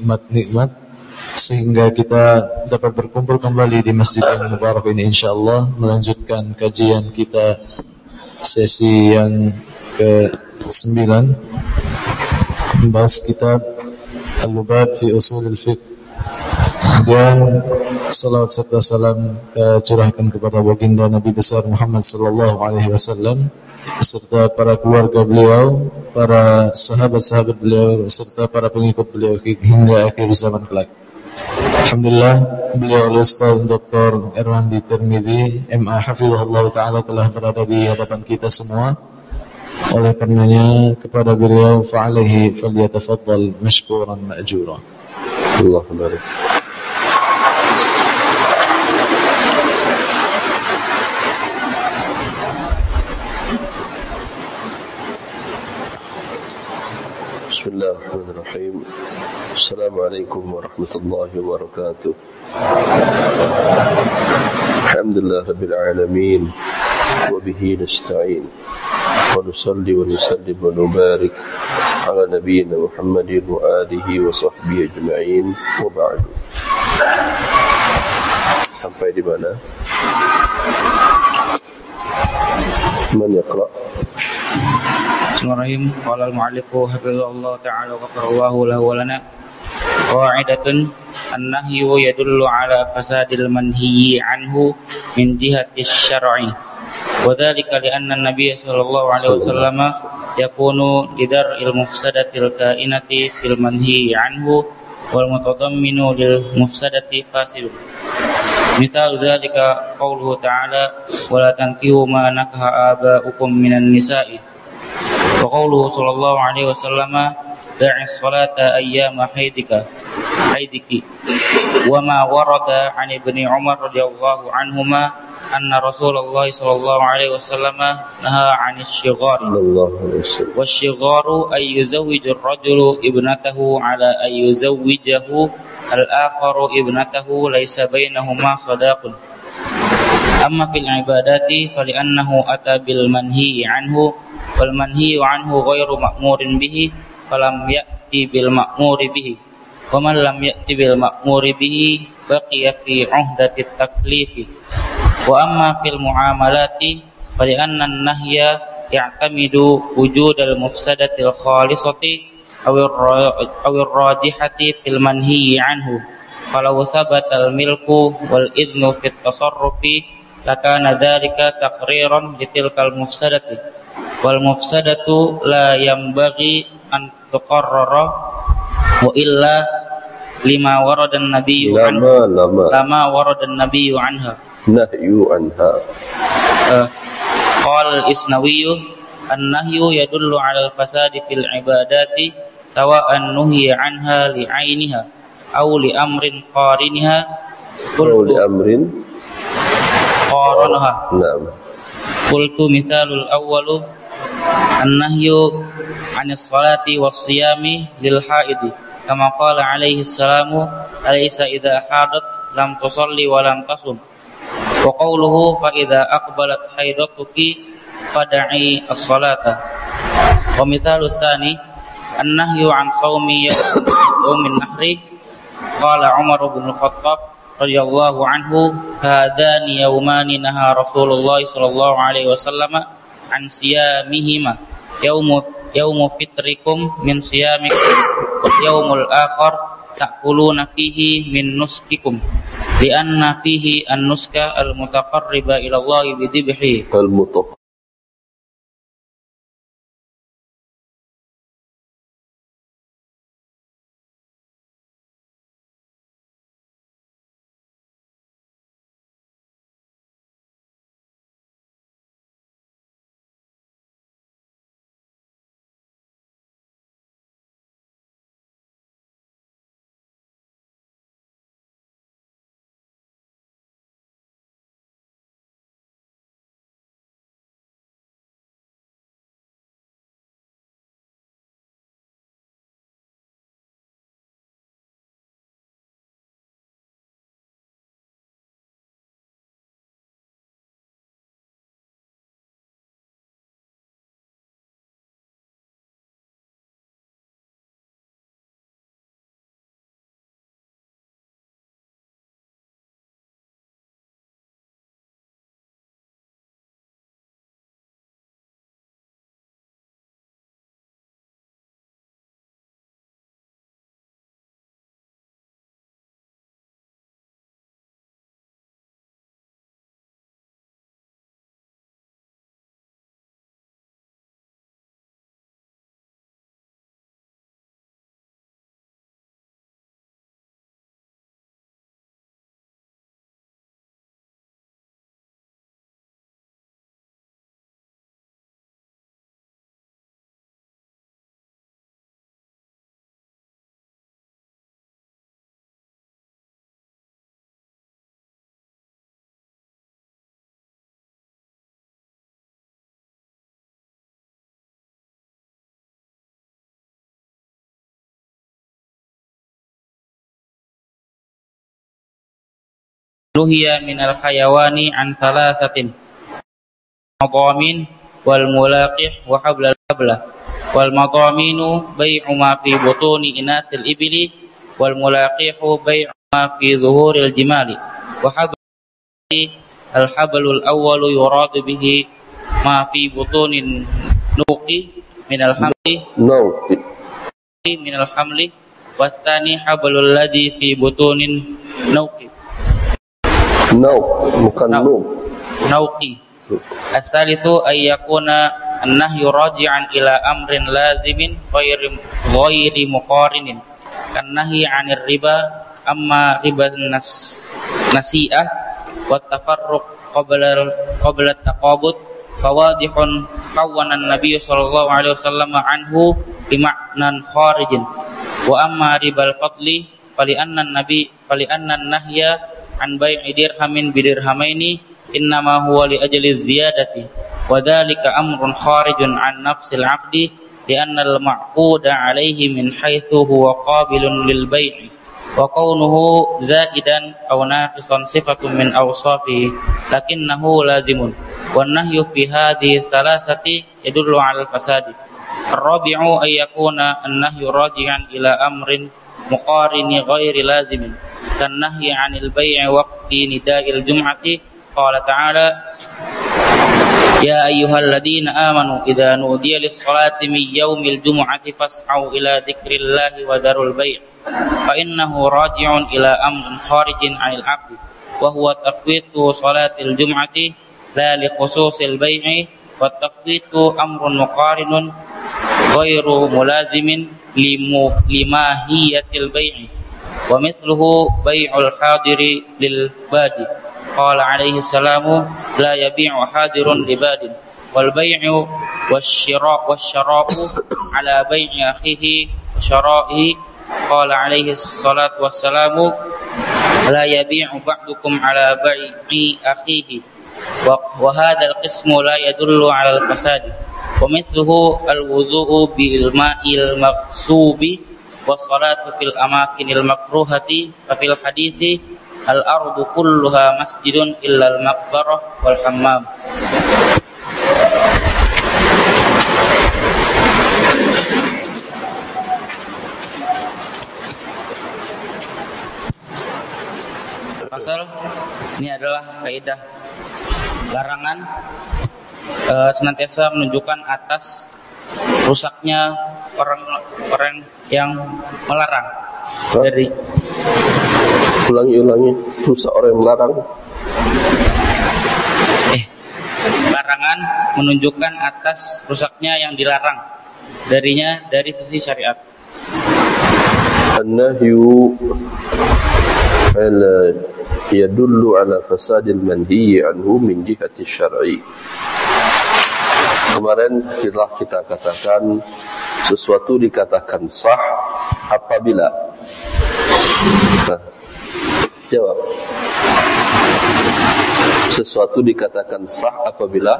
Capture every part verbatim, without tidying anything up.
nikmat-nikmat sehingga kita dapat berkumpul kembali di masjid yang mubarak ini insyaallah, melanjutkan kajian kita sesi yang ke sembilan, membahas kitab Al-Lubab fi Ushul al-Fiqh. Dan salawat serta salam kita curahkan kepada baginda Nabi besar Muhammad sallallahu alaihi wasallam beserta para keluarga beliau, para sahabat-sahabat beliau serta para pengikut beliau hingga akhir zaman kelak. Alhamdulillah, beliau Ustaz Doktor Erwandi Tirmizi M A hafizahullah taala telah berada di hadapan kita semua. Oleh karenanya kepada beliau fa'alaihi falyatafaddal mashkuran ma'jura. Allahu barik. Bismillahirrahmanirrahim. Assalamualaikum warahmatullahi wabarakatuh. Alhamdulillah rabbil alamin wa bihi nasta'in wa nusalli wa nusallim wa nubarik ala nabiyyina Muhammadin wa alihi wa sahbihi ajma'in wa ba'du. Sampai di mana? Man yaqra? Bismillahirrahmanirrahim. Qala al-mu'allifu hafizahullah ta'ala wa qarallahu lahu wa lana qa'idatun an-nahyu yadullu ala fasadil manhiyyi anhu min jihati syar'i wa dhalika li anna an-nabiy sallallahu alaihi wasallam yakunu lidar'il mufsadatil kainati fil manhiyyi anhu wal mutadamminu lil mufsadati fasid. Misal dhalika qauluhu ta'ala wa la tankihu ma nakaha aba'ukum minan nisa'i wa qawluhu sallallahu alaihi wasallam da'i sholata ayyama haidika haidiki wa ma warada 'an ibni Umar radhiyallahu anhuma anna Rasulullah sallallahu alaihi wasallam naha 'anil shighari wash-shigharu ay yuzawwiju ar-rajulu ibnatahu 'ala ay yuzawwijahu al-akharu ibnatahu laysa bainahuma sadaqun. Amma fil ibadati fali annahu ata bil manhi 'anhu wal manhiyu anhu ghairu ma'murin bihi falam ya'ti bil ma'muri bihi wa man lam ya'ti bil ma'muri bihi baqiya fi 'uhdati taklifi. Wa amma fil muamalati fali anna an-nahya ya'tamidu wujudal mufsadatil khalisati aw ar-rajihati fil manhiyi anhu falau thabata al-milku wal idnu fit tasarrufi lakana dhalika taqriran litilkal mufsadati wal mufsadatu la yanbaghi an tuqarrara wa illa lima warada an-nabiyyu lama lama lama warada an-nabiyyu anha nahyu anha. uh, qala al-Isnawi an-nahyu yadullu 'ala al-fasadi fil ibadati sawa'an nuhiya anha li 'ainiha aw li amrin qariniha aw li amrin qaranaha. Naam. Qultu misalul awwalu an-nahyu 'anis salati was-siyami lil haidi kama qala alaihi salamu alaysa idza hadat lam tusalli wa lam tasum wa qawluhu fa idza aqbalat haidatuki fad'i as-salata. Wa mithalus tsani an-nahyu 'an shaumi yawmin nahri qala Umar bin Khattab radhiyallahu anhu hadani yawmani naha Rasulullah sallallahu alaihi wasallam an siyamihima yaumu yaumu fitrikum min siyamikum wa yaumul akhar ta'kuluna fihi min nuskikum li anna fihi an-nuska al-mutaqarriba ila Allah bi dhibhi al-mutaq nuhiya minal hayawani an thalathatin madamin wal mulaqih wa hablal hablah wal madaminu bai'u ma fi butuni inatil ibli wal mulaqihu bai'u ma fi zuhuril jimali wa hablal al hablul awwalu yuradu bihi ma fi butunin nuqi minal hamli nuqi minal hamli wasani hablul ladzi fi butunin nuqi nuq bukan nuq nuqi. As-salisu ay yakuna an-nahyu raji'an ila amrin lazimin ghairi ghairi muqarinin kan nahyi 'anil riba amma riba nas nasi'ah wa tafarruq qabla qabla taqabud fawadihun qawwana an-nabiy sallallahu alaihi wasallam anhu bi ma'nan kharijin wa amma ribal fadli fali anna an-nabi fali anna an-nahya an bai'i dirhamin bidirhamaini innama huwa li ajli ziyadati wa dhalika amrun kharijun an nafsil 'abdi li anna al-ma'quda 'alayhi min haythu huwa qabilun lil bai'i wa kaunuhu zaidan aw naqisan sifatun min awsafihi lakinnahu lazimun wan nahyu fi hadhihi thalathati yadullu 'ala al-fasadi ar-rabi'u ay yakuna an-nahyu raji'an ila amrin muqarini ghairi lazimin kan nahyi 'anil bai'i waqti nida'il jum'ati qala ta'ala ya ayyuhalladzina amanu idza nudiya lis-salati min yaumil jumu'ati fas'au ila dzikrillahi wa darul bai' fa innahu raji'un ila amrin kharijin 'anil 'abdi wa huwa taqwitu salatil jumu'ati la li khususil bai'i wa taqwitu amrun muqarinun ghairu mulazimin limu limahiyatil bai'i wa mithluhu bai'ul hadiri lil badi qala alaihi salamu la yabi'u hadirun libadin wal bai'u wasyira' wasyara'u ala bai'i akhihi syara'i qala alaihi salatu wassalamu la yabi'u ba'dukum ala bai'i akhihi wa wa hadzal qismu la yadullu ala al-fasadi wa mithluhu al-wudhu'u bil ma'il maghsubi was salatu fil amakinil makruhati fa fil hadithi al-ardu kulluha masjidun illa al-maqbarah wal hammam. Pasal ini adalah kaidah larangan e, senantiasa menunjukkan atas rusaknya orang-orang yang melarang. Hah? Dari ulangi-ulangi rusak orang yang melarang. Eh, larangan menunjukkan atas rusaknya yang dilarang darinya dari sisi syariat. An-nahyu ala yadullu ala fasadil manhi anhu min jihati syar'i. Kemarin telah kita katakan sesuatu dikatakan sah apabila. Nah, jawab. Sesuatu dikatakan sah apabila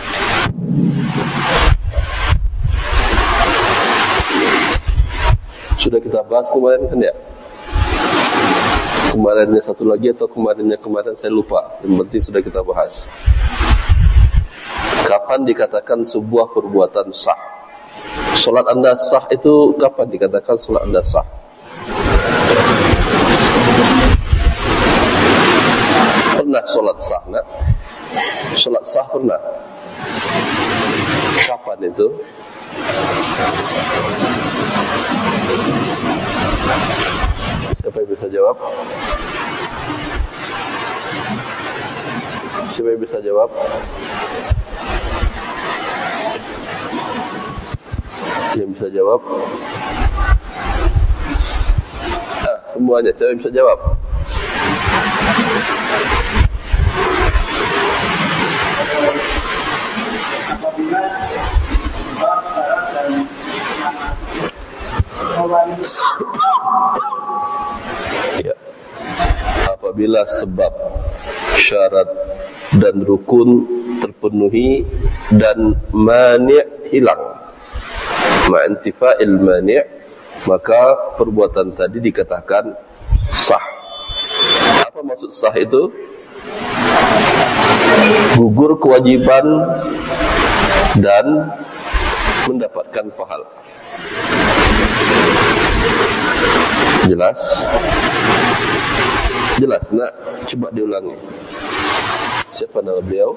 sudah kita bahas kemarin kan ya? Kemarinnya satu lagi atau kemarinnya kemarin saya lupa. Yang penting sudah kita bahas. Kapan dikatakan sebuah perbuatan sah? Salat Anda sah itu kapan dikatakan salat Anda sah? Pernah salat sah, nak? Salat sah pernah? Kapan itu? Siapa yang bisa jawab? Siapa yang bisa jawab? Yang bisa jawab? Ah, semuanya, siapa yang bisa jawab? Apabila sebab syarat dan ya. Apabila sebab syarat dan rukun terpenuhi dan mani' hilang, ma'intifa'il mani', maka perbuatan tadi dikatakan sah. Apa Apa maksud sah itu? Gugur kewajiban dan mendapatkan pahala. Jelas? Jelas, nak? Coba diulangi. Siapa nama beliau?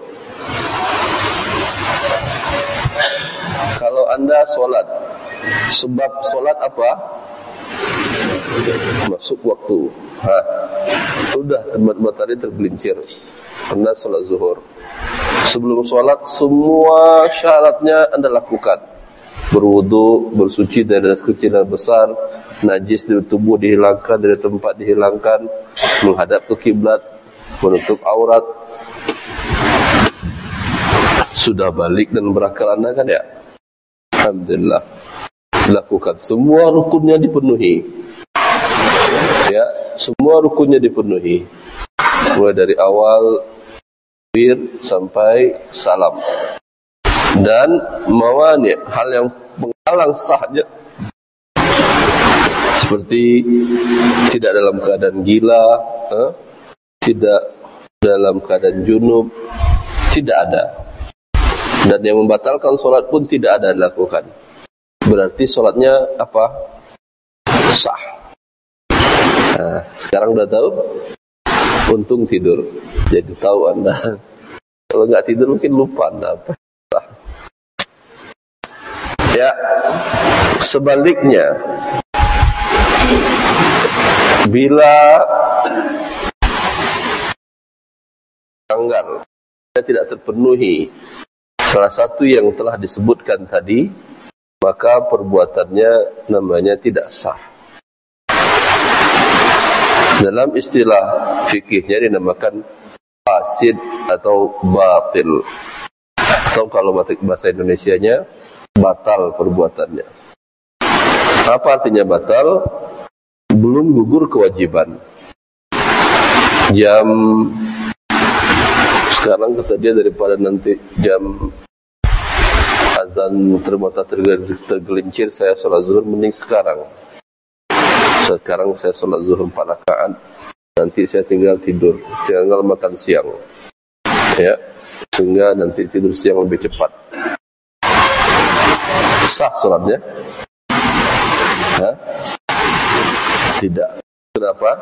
Kalau anda solat, sebab solat apa? Masuk waktu. Ha, sudah matahari tergelincir. Anda solat zuhur. Sebelum solat, semua syaratnya anda lakukan. Berwudu, bersuci dari dosa kecil dan besar, najis dari tubuh dihilangkan, dari tempat dihilangkan, menghadap ke kiblat, menutup aurat. Sudah balik dan berakal anda kan ya? Alhamdulillah. Lakukan. Semua rukunnya dipenuhi. Ya, semua rukunnya dipenuhi. Mulai dari awal takbir sampai salam. Dan mawani, hal yang menghalang sahnya, seperti tidak dalam keadaan gila, eh? tidak dalam keadaan junub, tidak ada. Dan yang membatalkan solat pun tidak ada dilakukan. Berarti solatnya apa? Sah. Nah, sekarang udah tahu? Untung tidur, jadi tahu anda. Kalau nggak tidur mungkin lupa anda apa. Sah. Ya, sebaliknya, bila tanggal tidak terpenuhi salah satu yang telah disebutkan tadi, maka perbuatannya namanya tidak sah. Dalam istilah fikihnya dinamakan fasid atau batil. Atau kalau bahasa Indonesianya, batal perbuatannya. Apa artinya batal? Belum gugur kewajiban. Jam sekarang kata dia daripada nanti jam azan termata tergelincir saya sholat zuhur, mending sekarang. Sekarang saya sholat zuhur empat rakaat, nanti saya tinggal tidur, tinggal makan siang, ya, sehingga nanti tidur siang lebih cepat. Sah sholatnya? Hah? Tidak. Kenapa?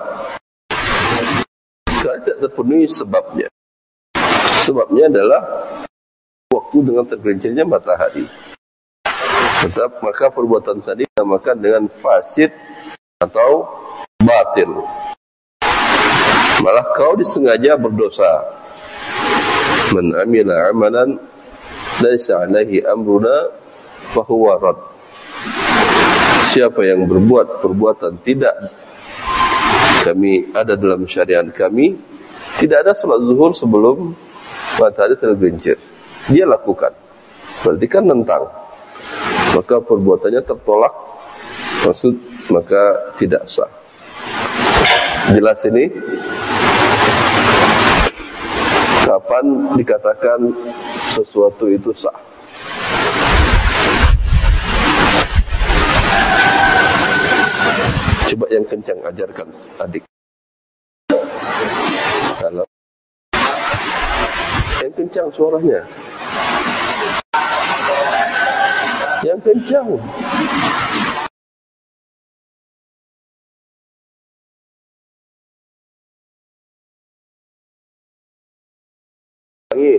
Karena tidak terpenuhi sebabnya. Sebabnya adalah waktu dengan tergelincirnya matahari. Tetap, maka perbuatan tadi dinamakan dengan fasid atau batil. Malah kau disengaja berdosa. Man amila amalan laisa alaihi amruna fahuwa rad. Siapa yang berbuat perbuatan tidak kami ada dalam syariat kami, tidak ada salat zuhur sebelum matahari tergelincir, dia lakukan, berarti kan nentang, maka perbuatannya tertolak, maksud maka tidak sah. Jelas ini? Kapan dikatakan sesuatu itu sah? Coba yang kencang ajarkan adik. Halo. Yang kencang suaranya. Yang kencang. Lagi.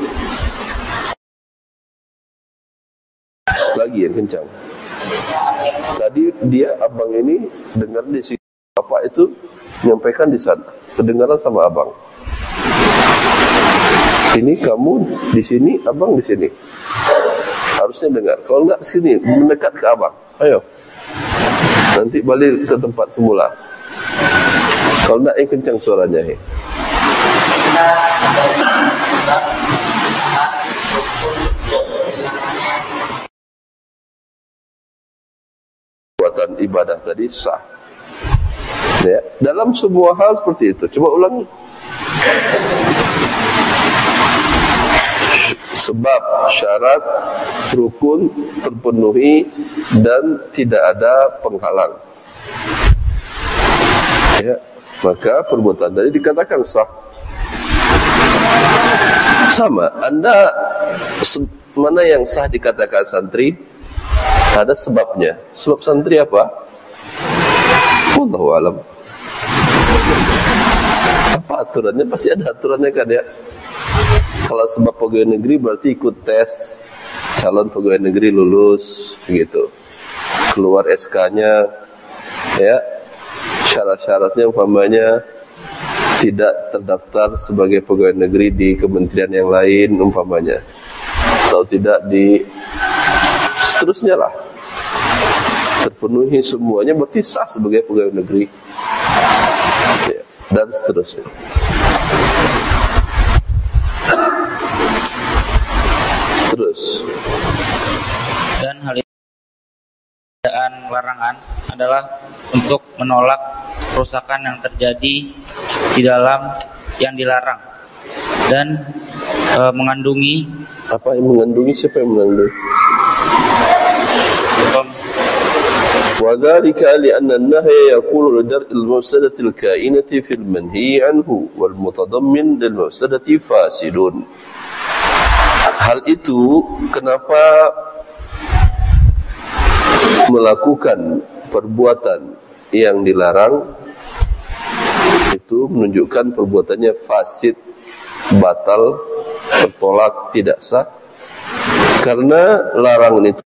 Lagi yang kencang. Tadi dia abang ini dengar di sini, bapak itu menyampaikan di sana, kedengaran sama abang. Ini kamu di sini, abang di sini. Harusnya dengar. Kalau enggak sini, mendekat ke abang. Ayo. Nanti balik ke tempat semula. Kalau enggak yang kencang suaranya. He. Buatan ibadah tadi sah. Ya, dalam sebuah hal seperti itu. Coba ulangi. Sebab syarat rukun terpenuhi dan tidak ada penghalang. Ya, maka perbuatan tadi dikatakan sah. Sama, Anda mana yang sah dikatakan santri? Ada sebabnya. Sebab santri apa? Wallahu alam. Apa aturannya? Pasti ada aturannya kan ya. Kalau sebab pegawai negeri berarti ikut tes calon pegawai negeri lulus gitu. Keluar S K-nya ya. Syarat-syaratnya umpamanya tidak terdaftar sebagai pegawai negeri di kementerian yang lain umpamanya, atau tidak di seterusnya lah, terpenuhi semuanya berarti sah sebagai pegawai negeri ya, dan seterusnya. Terus dan hal itu larangan adalah untuk menolak kerusakan yang terjadi di dalam yang dilarang dan e, mengandungi apa yang mengandungi siapa yang mengandungi? Wa dzalika li anna an-nahya yaqulu li dar'il mafsadati al-ka'inati fil manhi anhu wal mutadammin lil mafsadati fasidun. Hal itu kenapa melakukan perbuatan yang dilarang itu menunjukkan perbuatannya fasid, batal, bertolak, tidak sah, karena larangan itu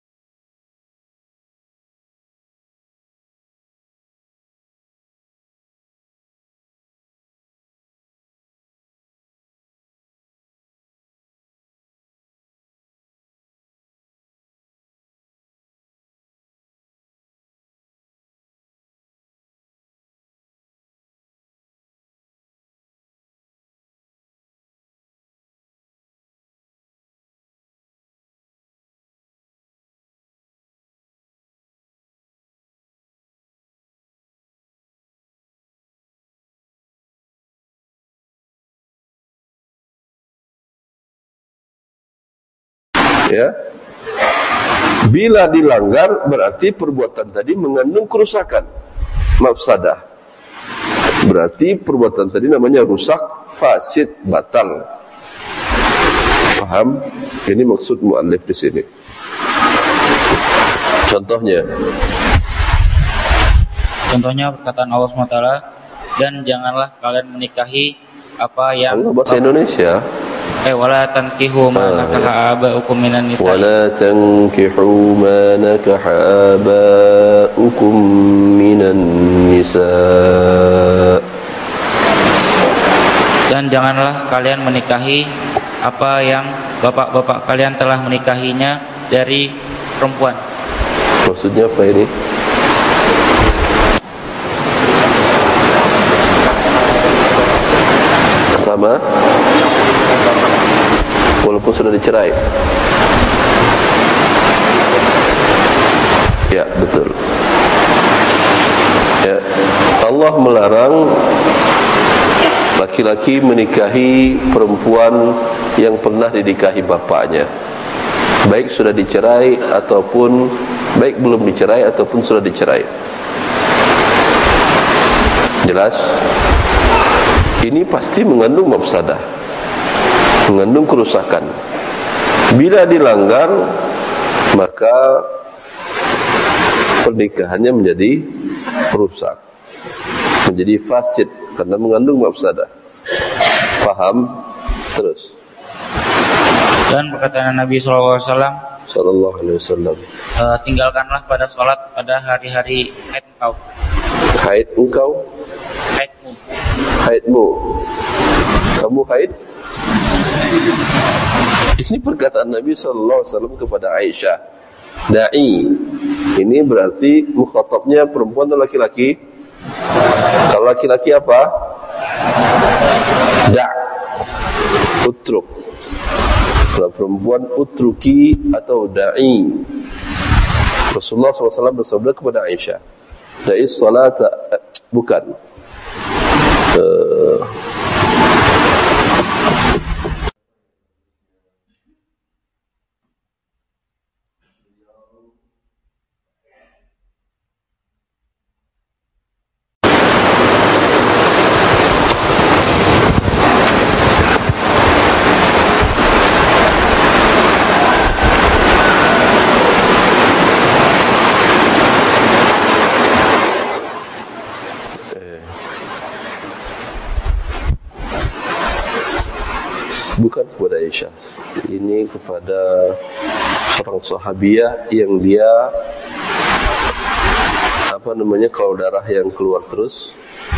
ya. Bila dilanggar berarti perbuatan tadi mengandung kerusakan, mafsadah. Berarti perbuatan tadi namanya rusak, fasid, batal. Paham? Ini maksud muallif di sini. Contohnya Contohnya perkataan Allah subhanahu wa taala, dan janganlah kalian menikahi apa yang Allah bahasa Indonesia. Eh wala tankihu ma nakaha abaukum minan nisa. Wala tankihu ma nakaha abaukum minan nisa. Dan janganlah kalian menikahi apa yang bapak-bapak kalian telah menikahinya dari perempuan. Maksudnya apa ini? Sama walaupun sudah dicerai. Ya, betul. Ya, Allah melarang laki-laki menikahi perempuan yang pernah dinikahi bapaknya, baik sudah dicerai ataupun baik belum dicerai ataupun sudah dicerai. Jelas? Ini pasti mengandung mafsadah, mengandung kerusakan. Bila dilanggar, maka pernikahannya menjadi rusak, menjadi fasid karena mengandung mafsadah. Paham? Terus. Dan perkataan Nabi sallallahu alaihi wasallam, sallallahu alaihi wasallam, e, tinggalkanlah pada sholat pada hari-hari haid engkau. Haid engkau? Haidmu. Haidmu. Kamu haid? Ini perkataan Nabi sallallahu alaihi wasallam kepada Aisyah. Da'i. Ini berarti mukhatabnya perempuan atau laki-laki? Kalau laki-laki apa? Da'. Utruk. Kalau perempuan utruki atau da'i. Rasulullah sallallahu alaihi wasallam bersabda kepada Aisyah, da'i salata, bukan uh, Bukan kepada Aisyah. Ini kepada seorang sahabiah yang dia apa namanya kalau darah yang keluar terus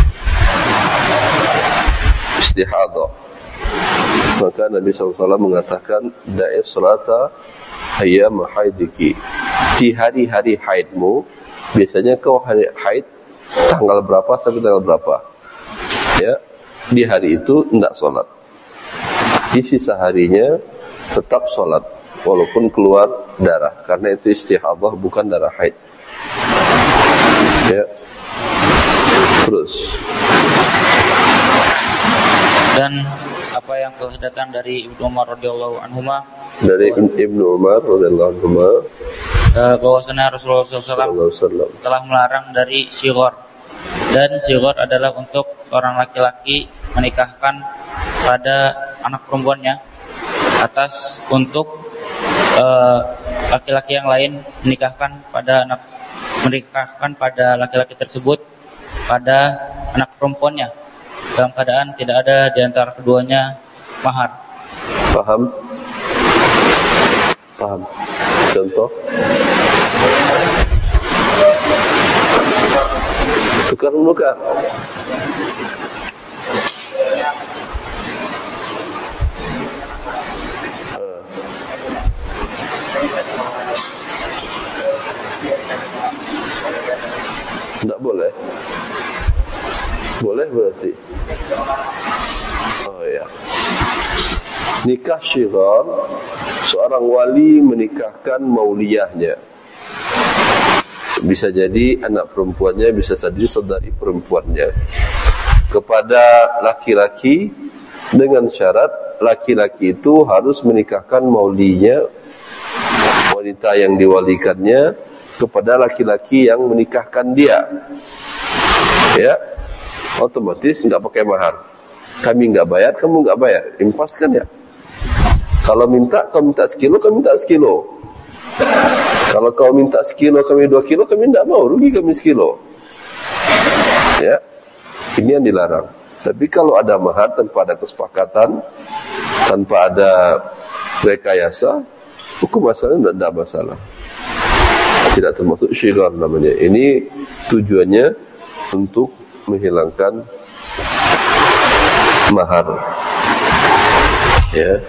istihadah. Maka Nabi sallallahu alaihi wasallam mengatakan da'i salata ayyam haidiki. Di hari-hari haidmu, biasanya kau hari haid tanggal berapa sampai tanggal berapa? Ya, di hari itu tidak sholat. Di sisa harinya tetap sholat walaupun keluar darah, karena itu istihadah bukan darah haid. Ya. Terus. Dan apa yang telah datang dari Ibnu Umar radhiyallahu anhuma, dari Ibnu Umar radhiyallahu anhuma, uh, bahwasanya Rasulullah sallallahu alaihi wasallam telah melarang dari shighar, dan shighar adalah untuk orang laki-laki menikahkan pada anak perempuannya atas untuk uh, laki-laki yang lain menikahkan pada anak menikahkan pada laki-laki tersebut pada anak perempuannya dalam keadaan tidak ada di antara keduanya mahar. Paham? Paham. Contoh? Tukar menukar. Tidak boleh. Boleh berarti. Oh ya. Nikah syighar, seorang wali menikahkan mauliyahnya. Bisa jadi anak perempuannya, bisa jadi saudari perempuannya, kepada laki-laki dengan syarat laki-laki itu harus menikahkan maulinya, wanita yang diwalikannya, kepada laki-laki yang menikahkan dia. Ya, otomatis nggak pakai mahar. Kami nggak bayar, kamu nggak bayar, impas kan ya? Kalau minta, kau minta sekilo, kami minta sekilo. Kalau kau minta sekilo, kami dua kilo, kami tidak mau, rugi kami sekilo. Ya, ini yang dilarang. Tapi kalau ada mahar tanpa ada kesepakatan, tanpa ada rekayasa, hukum asalnya tidak ada masalah. Tidak termasuk syighar namanya. Ini tujuannya untuk menghilangkan mahar. Ya.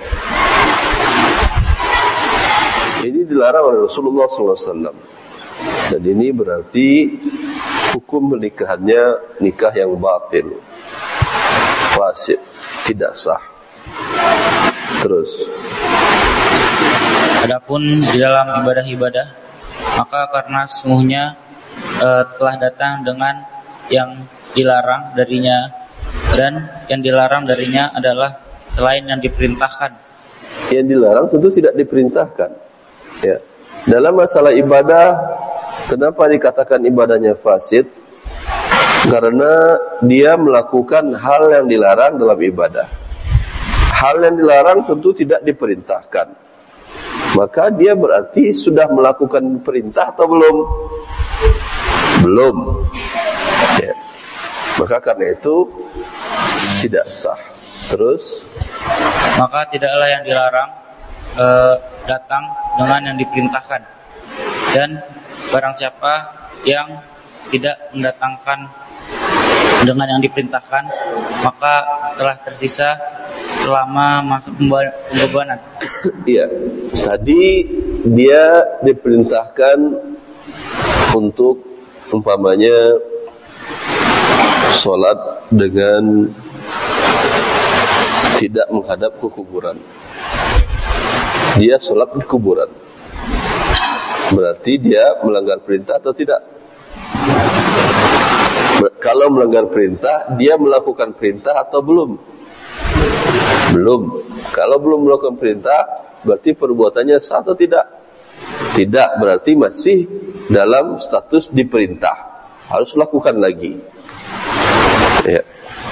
Ini dilarang oleh Rasulullah sallallahu alaihi wasallam. Dan ini berarti hukum pernikahannya nikah yang batil, fasid, tidak sah. Terus. Adapun di dalam ibadah-ibadah, maka karena sesungguhnya e, telah datang dengan yang dilarang darinya, dan yang dilarang darinya adalah selain yang diperintahkan. Yang dilarang tentu tidak diperintahkan. Ya. Dalam masalah ibadah, kenapa dikatakan ibadahnya fasid? Karena dia melakukan hal yang dilarang dalam ibadah. Hal yang dilarang tentu tidak diperintahkan. Maka dia berarti sudah melakukan perintah atau belum? Belum. Ya. Maka karena itu tidak sah. Terus, maka tidaklah yang dilarang e, datang dengan yang diperintahkan. Dan barang siapa yang tidak mendatangkan dengan yang diperintahkan, maka telah tersisa selama masa pembebanan. Iya. Tadi dia diperintahkan untuk umpamanya sholat dengan tidak menghadap ke kuburan. Dia sholat di kuburan. Berarti dia melanggar perintah atau tidak? Kalau melanggar perintah, dia melakukan perintah atau belum? Belum. Kalau belum melakukan perintah, berarti perbuatannya sah atau tidak? Tidak, berarti masih dalam status diperintah. Harus lakukan lagi. Ya.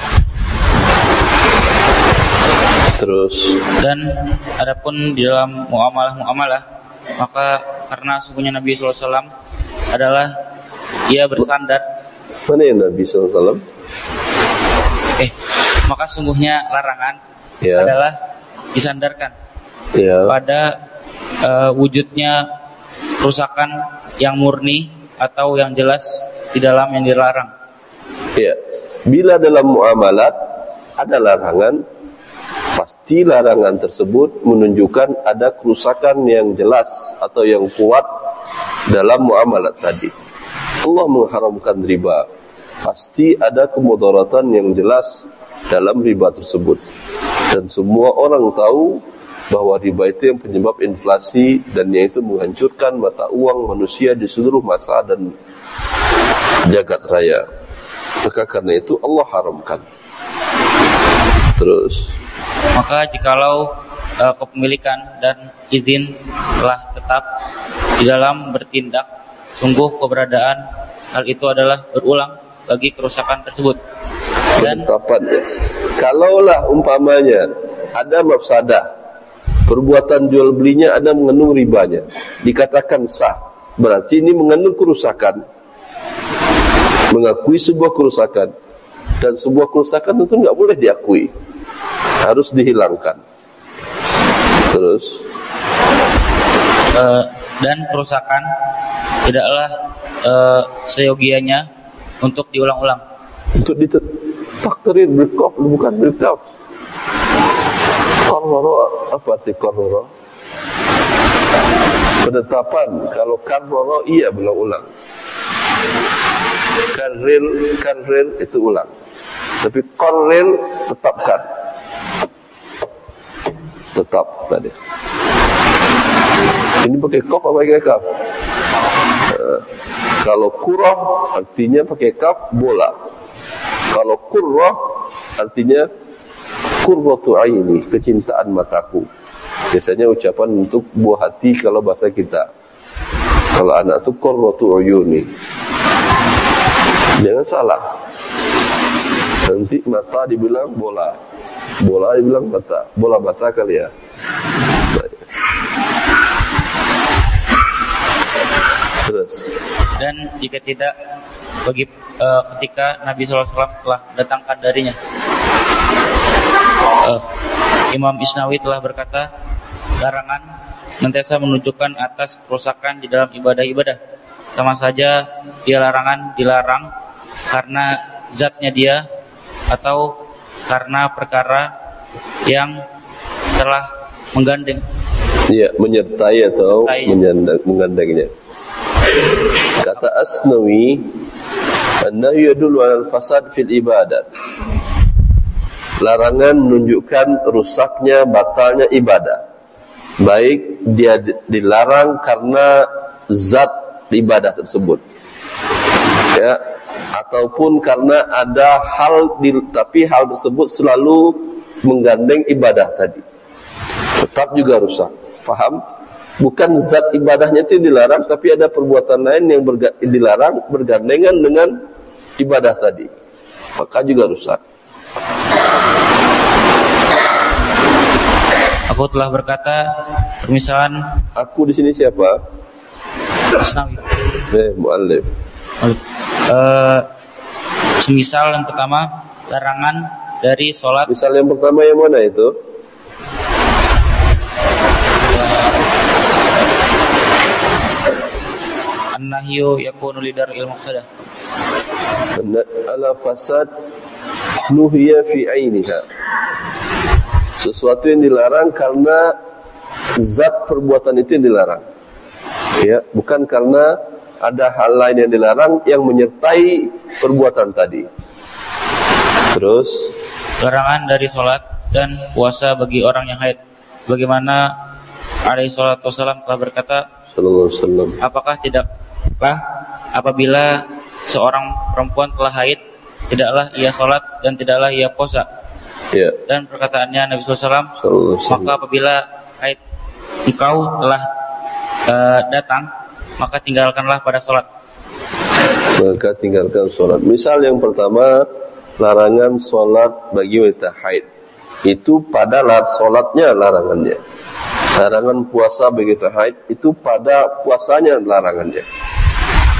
Terus. Dan adapun di dalam muamalah-muamalah, maka karena sungguhnya Nabi sallallahu alaihi wasallam adalah ia bersandar. Mana yang Nabi sallallahu alaihi wasallam? Eh, maka sungguhnya larangan, ya, adalah disandarkan Ya. pada uh, wujudnya kerusakan yang murni atau yang jelas di dalam yang dilarang. Ya. Bila dalam muamalat ada larangan, pasti larangan tersebut menunjukkan ada kerusakan yang jelas atau yang kuat dalam muamalat tadi. Allah mengharamkan riba, pasti ada kemudaratan yang jelas dalam riba tersebut. Dan semua orang tahu bahwa riba itu yang penyebab inflasi dan yaitu menghancurkan mata uang manusia di seluruh masa dan jagat raya. Maka karena itu Allah haramkan. Terus, maka jikalau uh, kepemilikan dan izin telah tetap di dalam bertindak, sungguh keberadaan hal itu adalah berulang bagi kerusakan tersebut. Dan penetapannya, kalaulah umpamanya ada mafsadah, perbuatan jual belinya ada mengandung ribanya, dikatakan sah, berarti ini mengandung kerusakan, mengakui sebuah kerusakan, dan sebuah kerusakan tentu nggak boleh diakui, harus dihilangkan. Terus, uh, dan kerusakan tidaklah uh, seyogianya untuk diulang-ulang. Untuk ditakrir berkaf, bukan berkaf. Karroro, apa arti karroro? Penetapan. Kalau karroro, iya berulang-ulang. Karril, karril itu ulang. Tapi qarril tetapkan. Tetap tadi. Ini pakai kaf apa pakai kaf? Uh, kalau kurah artinya pakai kaf bola. Kalau kurrah artinya qurratu aini, kecintaan mataku. Biasanya ucapan untuk buah hati kalau bahasa kita. Kalau anak itu qurratu uyuni. Jangan salah. Nanti mata dibilang bola, bola dibilang mata, bola mata kali ya. Terus. Dan jika tidak, bagi uh, ketika Nabi shallallahu alaihi wasallam telah datangkan darinya, uh, Imam Isnawi telah berkata, larangan senantiasa menunjukkan atas kerusakan di dalam ibadah-ibadah. Sama saja dia larangan dilarang karena zatnya dia atau karena perkara yang telah menggandeng. Ya, menyertai atau menyandang, menggandengnya. Kata Asnawi, an-nahyu yadullu 'ala al-fasad fil ibadat. Larangan menunjukkan rusaknya, batalnya ibadah. Baik dia dilarang karena zat ibadah tersebut, ya, ataupun karena ada hal di, tapi hal tersebut selalu menggandeng ibadah tadi, tetap juga rusak. Paham? Bukan zat ibadahnya itu dilarang, tapi ada perbuatan lain yang berga, dilarang bergandengan dengan ibadah tadi, maka juga rusak. Aku telah berkata, permisalan. Aku di sini siapa? Asnawi. Eh, muallif. Uh, semisal yang pertama, larangan dari sholat. Misal yang pertama yang mana itu? An-nahyu yakunu lidar'il mafsadah. Ala fasad nuhiya fi ainiha. Sesuatu yang dilarang karena zat perbuatan itu yang dilarang. Ya, bukan karena ada hal lain yang dilarang yang menyertai perbuatan tadi. Terus, larangan dari sholat dan puasa bagi orang yang haid. Bagaimana alaihi salatu wassalam telah berkata, sallallahu alaihi wasallam, apakah tidaklah apabila seorang perempuan telah haid, tidaklah ia sholat dan tidaklah ia puasa. Ya. Dan perkataannya Nabi sallallahu alaihi Sallallahu alaihi wasallam, maka apabila haid engkau telah uh, datang, maka tinggalkanlah pada sholat. Maka tinggalkan sholat. Misal yang pertama, larangan sholat bagi wanita haid. Itu pada sholatnya larangannya. Larangan puasa bagi wanita haid itu pada puasanya larangannya.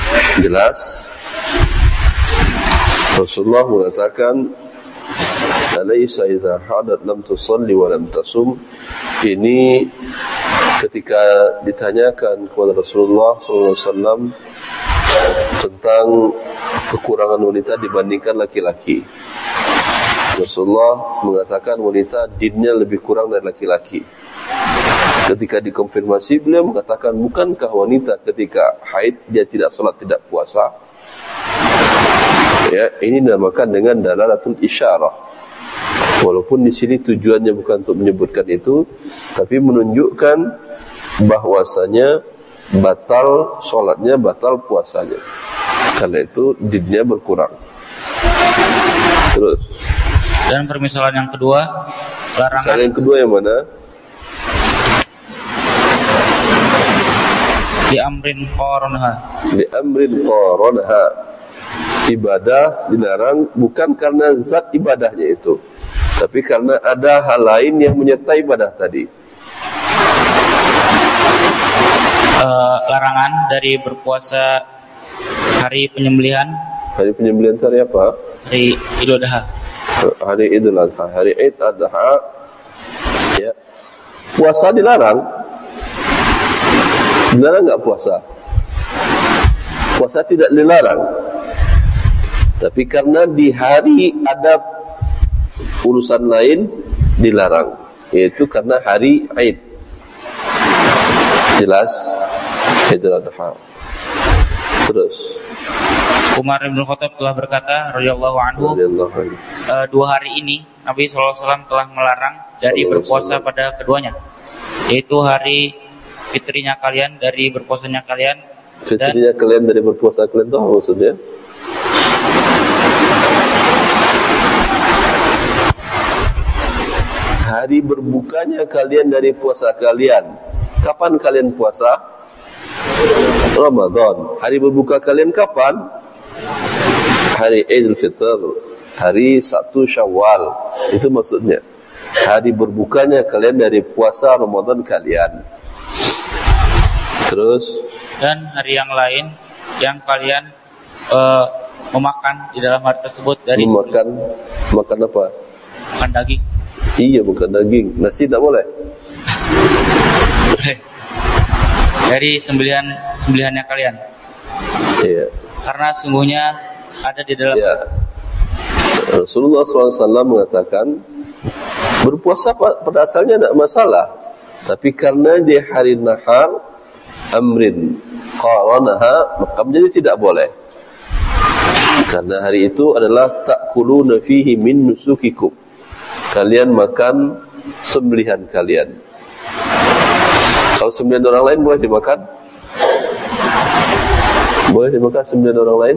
Jelas? Rasulullah mengatakan, alaysa idza hadat lam tusalli wa lam tasum. Ini ketika ditanyakan kepada Rasulullah sallallahu alaihi wasallam tentang kekurangan wanita dibandingkan laki-laki, Rasulullah mengatakan wanita dinnya lebih kurang dari laki-laki. Ketika dikonfirmasi, beliau mengatakan, bukankah wanita ketika haid dia tidak salat, tidak puasa? Ya, ini dinamakan dengan dalalatul isyarah. Walaupun di sini tujuannya bukan untuk menyebutkan itu, tapi menunjukkan bahwasanya batal salatnya, batal puasanya. Karena itu dinnya berkurang. Terus. Dan permisalan yang kedua, larangan. Permisalan yang kedua yang mana? Di amrin qaranha. Di amrin qaranha. Ibadah dilarang bukan karena zat ibadahnya itu, tapi karena ada hal lain yang menyertai ibadah tadi. Uh, larangan dari berpuasa hari penyembelihan. Hari penyembelihan itu hari apa? Hari Idul Adha. Hari Idul Adha, hari Id Adha. Ya. Puasa dilarang. Dilarang enggak puasa? Puasa tidak dilarang. Tapi karena di hari ada urusan lain dilarang, yaitu karena hari Id. Jelas? Idul Adha. Terus Umar bin Khattab telah berkata radhiyallahu anhu, uh, dua hari ini Nabi sallallahu alaihi wasallam telah melarang dari berpuasa pada keduanya, yaitu hari fitrinya kalian dari berpuasanya kalian. Fitrinya kalian dari berpuasa kalian itu apa maksudnya? Hari berbukanya kalian dari puasa kalian. Kapan kalian puasa? Ramadan. Hari berbuka kalian kapan? Hari Idul Fitr, hari satu Syawal. Itu maksudnya. Hari berbukanya kalian dari puasa Ramadan kalian. Terus, dan hari yang lain yang kalian uh, memakan di dalam hari tersebut dari memakan sebelum. Makan apa? Makan daging. Iya, bukan daging. Nasi tak boleh. Boleh. Dari sembelihan sembelihannya kalian. Iya. Karena sungguhnya ada di dalam. Iya. Rasulullah shallallahu alaihi wasallam mengatakan berpuasa pada asalnya tidak masalah, tapi karena di hari nahar amrin qaranaha, maka menjadi tidak boleh. Karena hari itu adalah ta'kuluna fihi min nusukikum. Kalian makan sembelihan kalian. Kalau sembelihan orang lain boleh dimakan? Boleh dimakan sembelihan orang lain?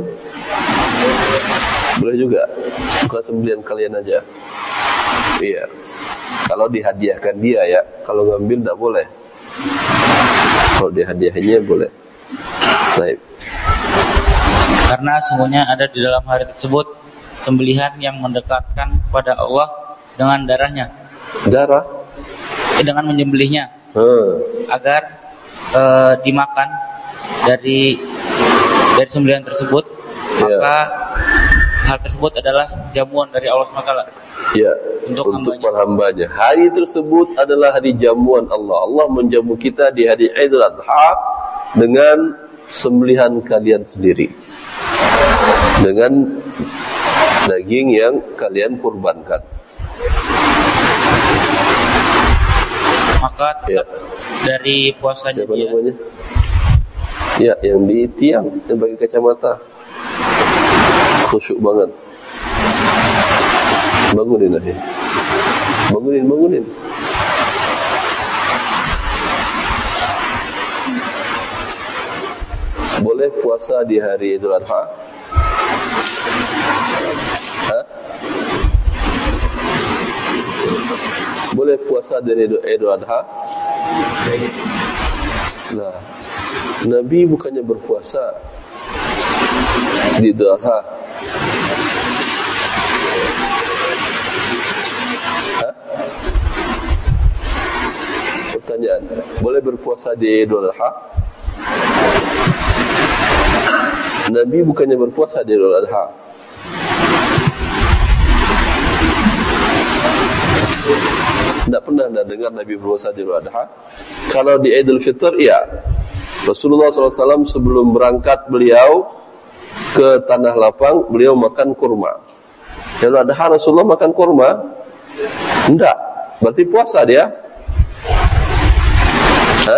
Boleh juga. Bukan sembelihan kalian aja. Iya. Kalau dihadiahkan dia ya. Kalau ngambil tidak boleh. Kalau dihadiahnya boleh. Baik. Karena sungguhnya ada di dalam hari tersebut sembelihan yang mendekatkan kepada Allah dengan darahnya. Darah? Eh, dengan menyembelihnya. Hmm. Agar uh, dimakan dari dari sembelihan tersebut, yeah. Maka hal tersebut adalah jamuan dari Allah subhanahu wa taala. Ya, untuk, untuk para hambanya. Hari tersebut adalah hari jamuan Allah. Allah menjamu kita di hari Idul Adha dengan sembelihan kalian sendiri, dengan daging yang kalian kurbankan. Maka ya. Dari puasanya siapa dia. Namanya? Ya, yang di tiang, yang pakai kacamata, khusyuk banget. Bangunin aja. Bangunin, bangunin. Boleh puasa di hari Idul Adha? Hah? Boleh puasa dari Idul Adha? Nah, Nabi bukannya berpuasa di Idul Adha. Hah? Pertanyaan, boleh berpuasa di Idul Adha? Nabi bukannya berpuasa di Idul Adha. pernah dengar Nabi berpuasa di Idul Adha? Kalau di Idul Fitr, iya. Rasulullah shallallahu alaihi wasallam sebelum berangkat beliau ke tanah lapang, beliau makan kurma. Idul Adha Rasulullah makan kurma? Enggak. Berarti puasa dia? Hah?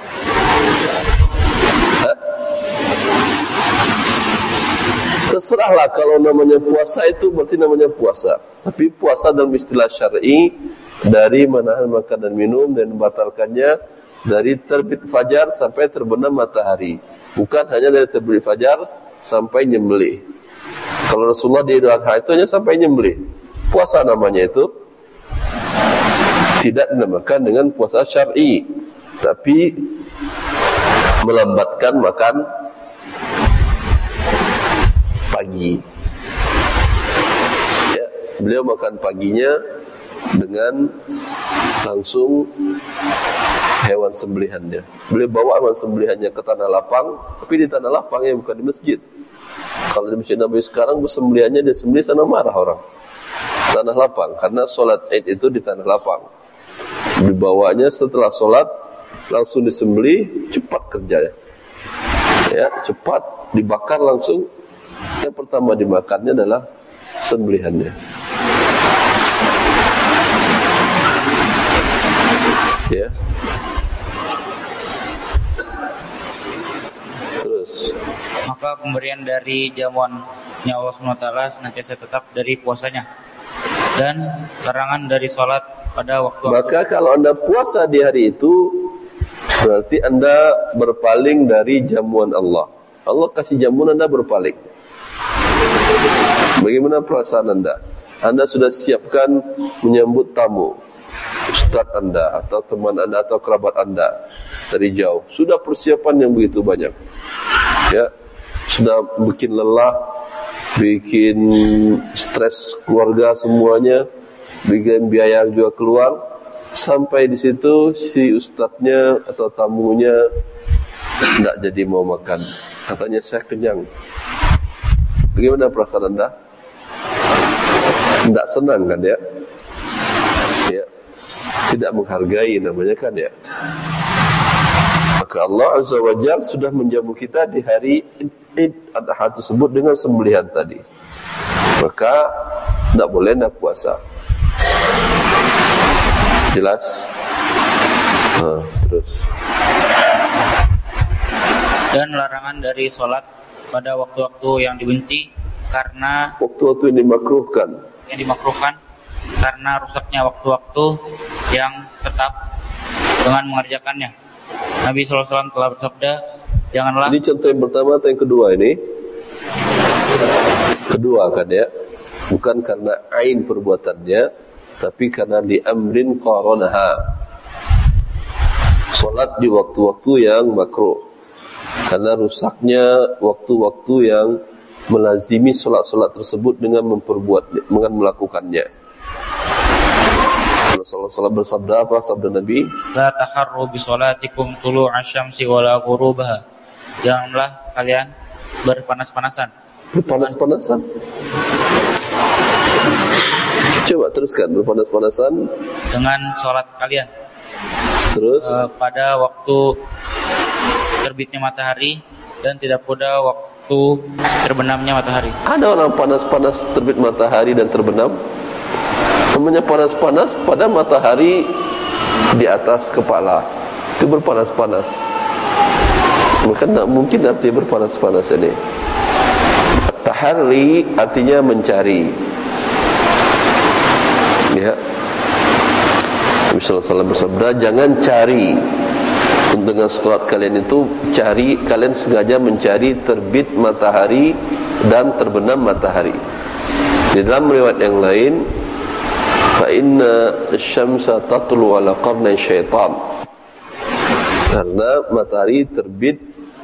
Hah? Terserahlah, kalau namanya puasa itu berarti namanya puasa. Tapi puasa dalam istilah syar'i dari menahan makan dan minum dan membatalkannya dari terbit fajar sampai terbenam matahari. Bukan hanya dari terbit fajar sampai nyembelih. Kalau Rasulullah di Idul Adha itu hanya sampai nyembelih. Puasa namanya itu tidak dinamakan dengan puasa syar'i, tapi melambatkan makan pagi. Ya, beliau makan paginya dengan langsung hewan sembelihannya. Beliau bawa hewan sembelihannya ke tanah lapang, tapi di tanah lapang ya, bukan di masjid. Kalau di masjid Nabi sekarang sembelihannya dia sembelih sana marah orang. Tanah lapang, karena sholat Id itu di tanah lapang. Dibawanya setelah sholat langsung disembelih, cepat kerjanya. Ya, cepat dibakar langsung. Yang pertama dimakannya adalah sembelihannya. Ya. Terus. Maka pemberian dari jamuannya Allah subhanahu wa taala senantiasa tetap dari puasanya, dan larangan dari sholat pada waktu. Maka kalau anda puasa di hari itu, berarti anda berpaling dari jamuan Allah. Allah kasih jamuan, anda berpaling. Bagaimana perasaan anda? Anda sudah siapkan menyambut tamu, ustaz anda atau teman anda atau kerabat anda dari jauh. Sudah persiapan yang begitu banyak. Ya, sudah bikin lelah, bikin stres keluarga semuanya, bikin biaya juga keluar. Sampai di situ si ustadznya atau tamunya tidak jadi mau makan. Katanya saya kenyang. Bagaimana perasaan anda? Tidak senang kan ya? Ya, tidak menghargai namanya kan ya. Maka Allah Azza wa Jalla sudah menjamu kita di hari Id Adha tersebut dengan sembelihan tadi. Maka tidak boleh nak puasa. Jelas? Nah, terus. Dan larangan dari sholat pada waktu-waktu yang dibenci karena waktu-waktu yang dimakruhkan. Yang dimakruhkan karena rusaknya waktu-waktu yang tetap dengan mengerjakannya. Nabi shallallahu alaihi wasallam telah bersabda, janganlah. Ini contoh yang pertama atau yang kedua ini? Kedua kan ya? Bukan karena ain perbuatannya, tapi karena di amrin qaranaha. Salat di waktu-waktu yang makruh. Karena rusaknya waktu-waktu yang melazimi salat-salat tersebut dengan memperbuat, dengan melakukannya. Rasulullah shallallahu alaihi wasallam bersabda apa? Sabda Nabi, la taharru bi salatikum tulu'a syamsi wala ghurubaha. Janganlah kalian berpanas-panasan. Berpanas-panasan? Coba teruskan, berpanas-panasan dengan salat kalian. Terus uh, pada waktu terbitnya matahari dan tidak pada waktu terbenamnya matahari. Ada orang panas-panas terbit matahari dan terbenam? Namanya panas-panas pada matahari di atas kepala. Itu berpanas-panas. Maka tak mungkin arti berpanas-panas ini. Taharri artinya mencari. Ya. Nabi sallallahu alaihi wasallam bersabda, jangan cari. Dengan salat kalian itu cari, kalian sengaja mencari terbit matahari dan terbenam matahari. Di dalam riwayat yang lain, fa inna asy-syamsa tatlu ala qarnay syaitan. Karena matahari terbit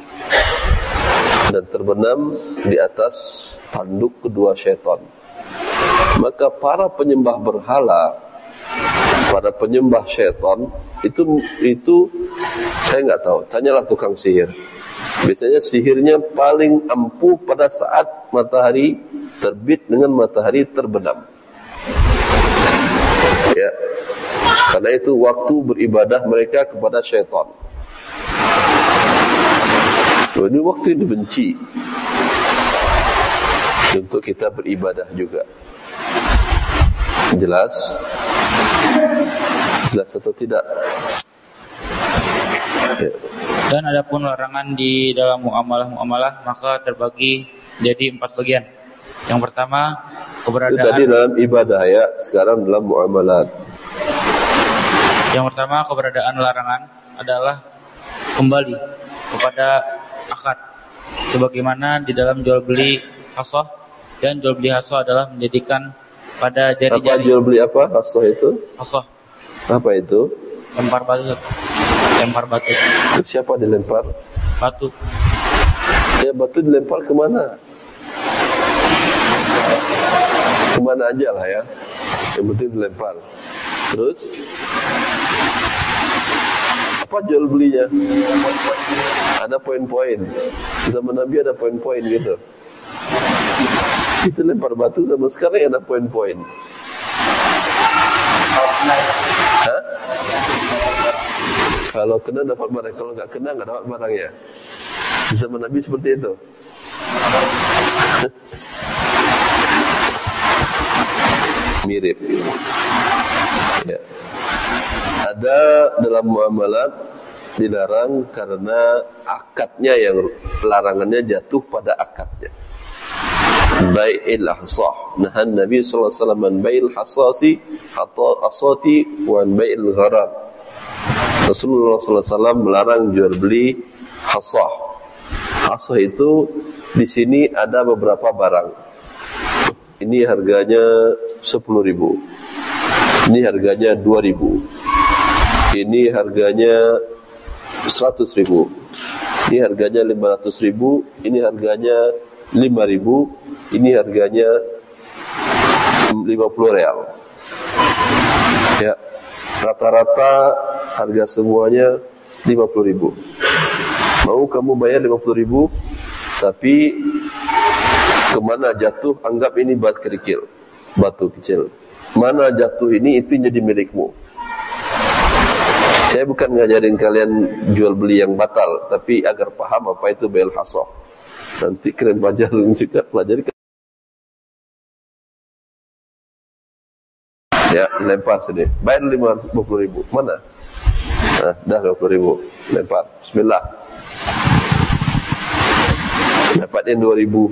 dan terbenam di atas tanduk kedua syaitan. Maka para penyembah berhala, para penyembah syaitan itu itu saya enggak tahu, tanyalah tukang sihir. Biasanya sihirnya paling ampuh pada saat matahari terbit dengan matahari terbenam. Ya. Karena itu waktu beribadah mereka kepada syaitan. Ini waktu yang dibenci untuk kita beribadah juga. Jelas? Jelas atau tidak? Ya. Dan adapun larangan di dalam muamalah-muamalah maka terbagi jadi empat bagian. Yang pertama, keberadaan. Itu tadi dalam ibadah ya, sekarang dalam muamalat. Yang pertama, keberadaan larangan adalah kembali kepada akad, sebagaimana di dalam jual beli hasoh, dan jual beli hasoh adalah menjadikan pada jari-jari. Apa jual beli apa? Hasoh itu? Hasoh. Apa itu? Lempar batu. Lempar batu. Siapa dilempar? Batu. Ya, batu dilempar kemana? Kemana aja lah ya. Yang penting dilempar. Terus apa jual belinya? Ada poin-poin. Zaman Nabi ada poin-poin gitu. Kita lempar batu sama sekarang ada poin-poin. Hah? Kalau kena dapat barang, kalau nggak kena nggak dapat barangnya. Di zaman Nabi seperti itu. Mirip. Ya. Ada dalam muamalat dilarang karena akadnya yang larangannya jatuh pada akadnya. Bai'il hasah. Nahan Nabi sallallahu alaihi wasallam an bai'il hasasi hatta asati wa an bai'il gharar. Rasulullah sallallahu alaihi wasallam melarang jual beli hasah. Hasah itu di sini ada beberapa barang. Ini harganya sepuluh ribu. Ini harganya dua ribu. Ini harganya seratus ribu. Ini harganya lima ratus ribu. Ini harganya lima ribu. Ini harganya lima puluh real. Ya, rata-rata harga semuanya lima puluh ribu. Mau kamu bayar lima puluh ribu, tapi kemana jatuh, anggap ini batu kerikil, batu kecil. Mana jatuh ini, itu jadi milikmu. Saya bukan ngajarin kalian jual beli yang batal, tapi agar paham apa itu bai'il hasah. Nanti kalian belajar juga pelajari. Ya, lempar sini. Bayar lima puluh ribu. Mana? Nah, dah lima puluh ribu. Lempar. Bismillah. Dapatnya dua ribu.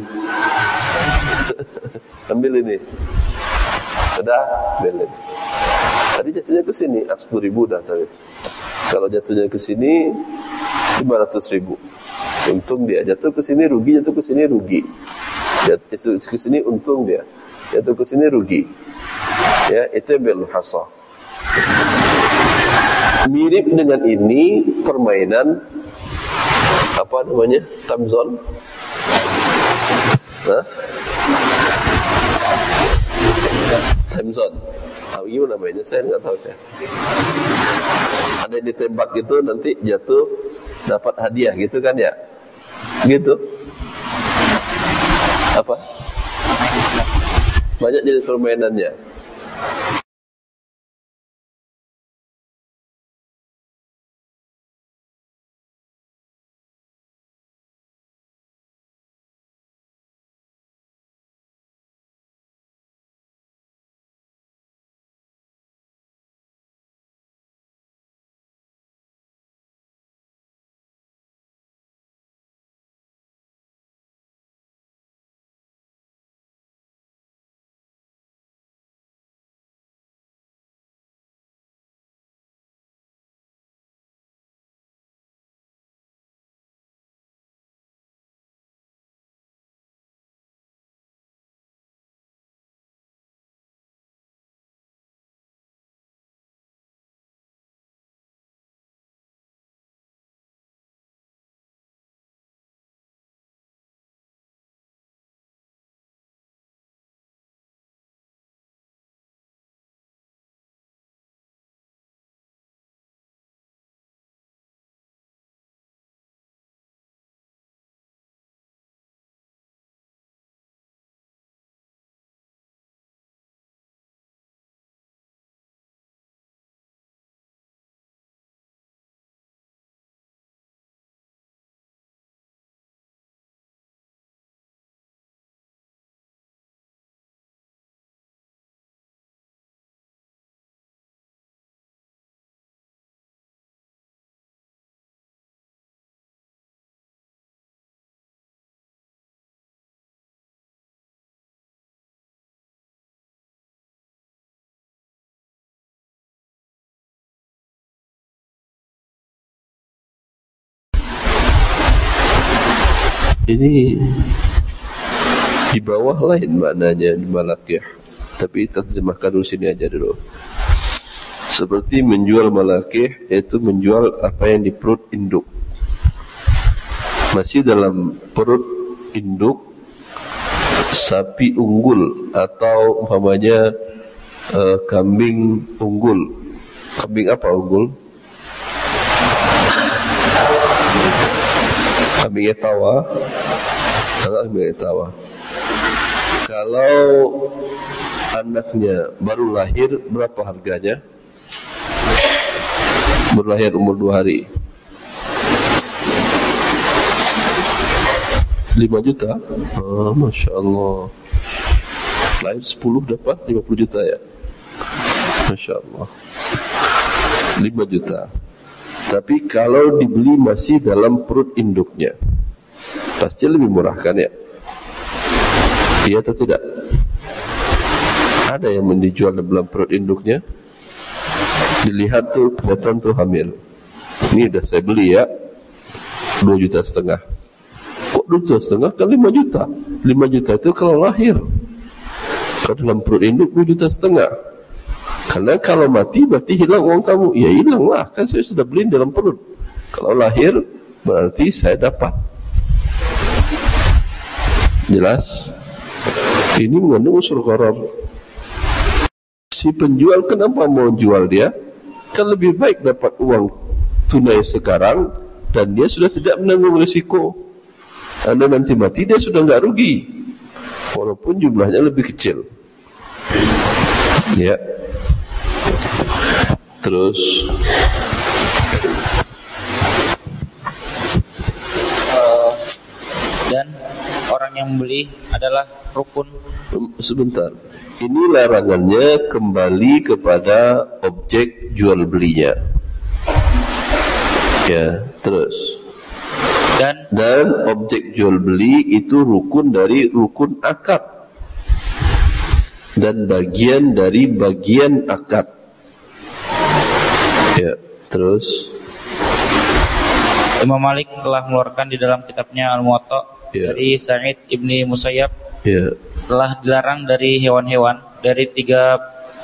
Ambil ini. Sudah, ambil ini. Tadi jatuhnya ke sini, ah, sepuluh ribu dah tadi. Kalau jatuhnya ke sini lima ratus ribu. Untung dia. Jatuh ke sini rugi, jatuh ke sini rugi. Jatuh ke sini untung dia. Jatuh ke sini rugi. Ya, itu bai'il hasah. Mirip dengan ini permainan apa namanya? Tamzon. Hah? Tamzon. Ah, gimana namanya? Saya enggak tahu saya. Ada yang ditembak gitu, nanti jatuh dapat hadiah gitu kan ya? Gitu. Apa? Banyak jenis permainannya. Ini di bawah lain maknanya di malakih, tapi kita terjemahkan dulu sini aja dulu. Seperti menjual malakih, yaitu menjual apa yang di perut induk. Masih dalam perut induk sapi unggul atau umpamanya uh, kambing unggul. Kambing apa unggul? Kambing etawa. Kambing etawa. Kalau anaknya baru lahir, berapa harganya? Baru lahir umur dua hari, lima juta. Oh, Masya Allah. Lahir sepuluh dapat lima puluh juta ya. Masya Allah, lima juta. Tapi kalau dibeli masih dalam perut induknya, pasti lebih murah kan ya? Iya atau tidak? Ada yang mendijual dalam perut induknya, dilihat tuh kelihatan tuh hamil. Ini udah saya beli ya, dua juta setengah. Kok dua juta setengah? Kan lima juta. Lima juta itu kalau lahir. Kalau dalam perut induk dua juta setengah. Karena kalau mati berarti hilang uang kamu. Ya hilang lah, kan saya sudah beli dalam perut. Kalau lahir berarti saya dapat. Jelas? Ini mengandung unsur gharar. Si penjual kenapa mau jual dia? Kan lebih baik dapat uang tunai sekarang dan dia sudah tidak menanggung risiko. Anda nanti mati dia sudah enggak rugi, walaupun jumlahnya lebih kecil. Ya. Terus uh, dan orang yang membeli adalah rukun. Sebentar. Ini larangannya kembali kepada objek jual belinya. Ya, terus. Dan dan objek jual beli itu rukun dari rukun akad. Dan bagian dari bagian akad. Ya, terus. Imam Malik telah mengeluarkan di dalam kitabnya Al-Muwatta ya. Dari Sa'id ibni Musayyab ya. Telah dilarang dari hewan-hewan dari tiga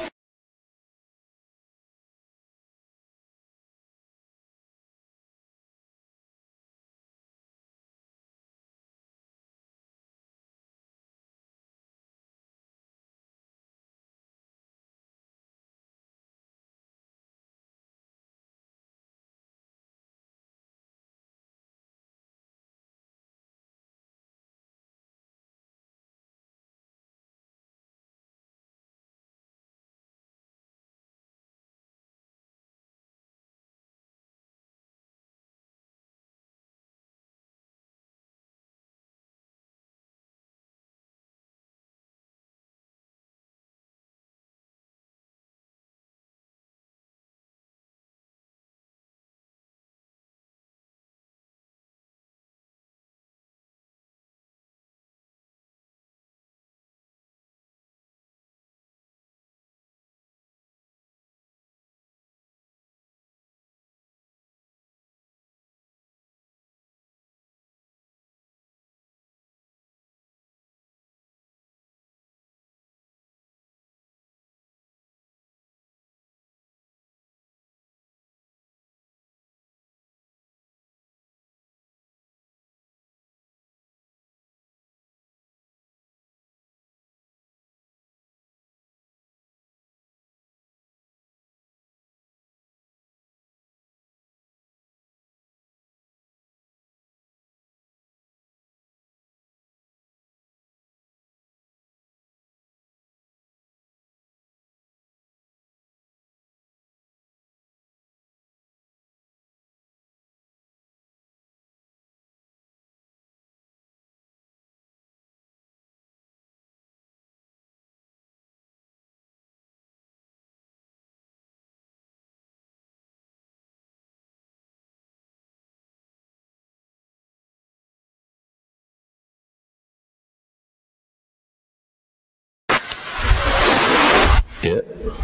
Ya.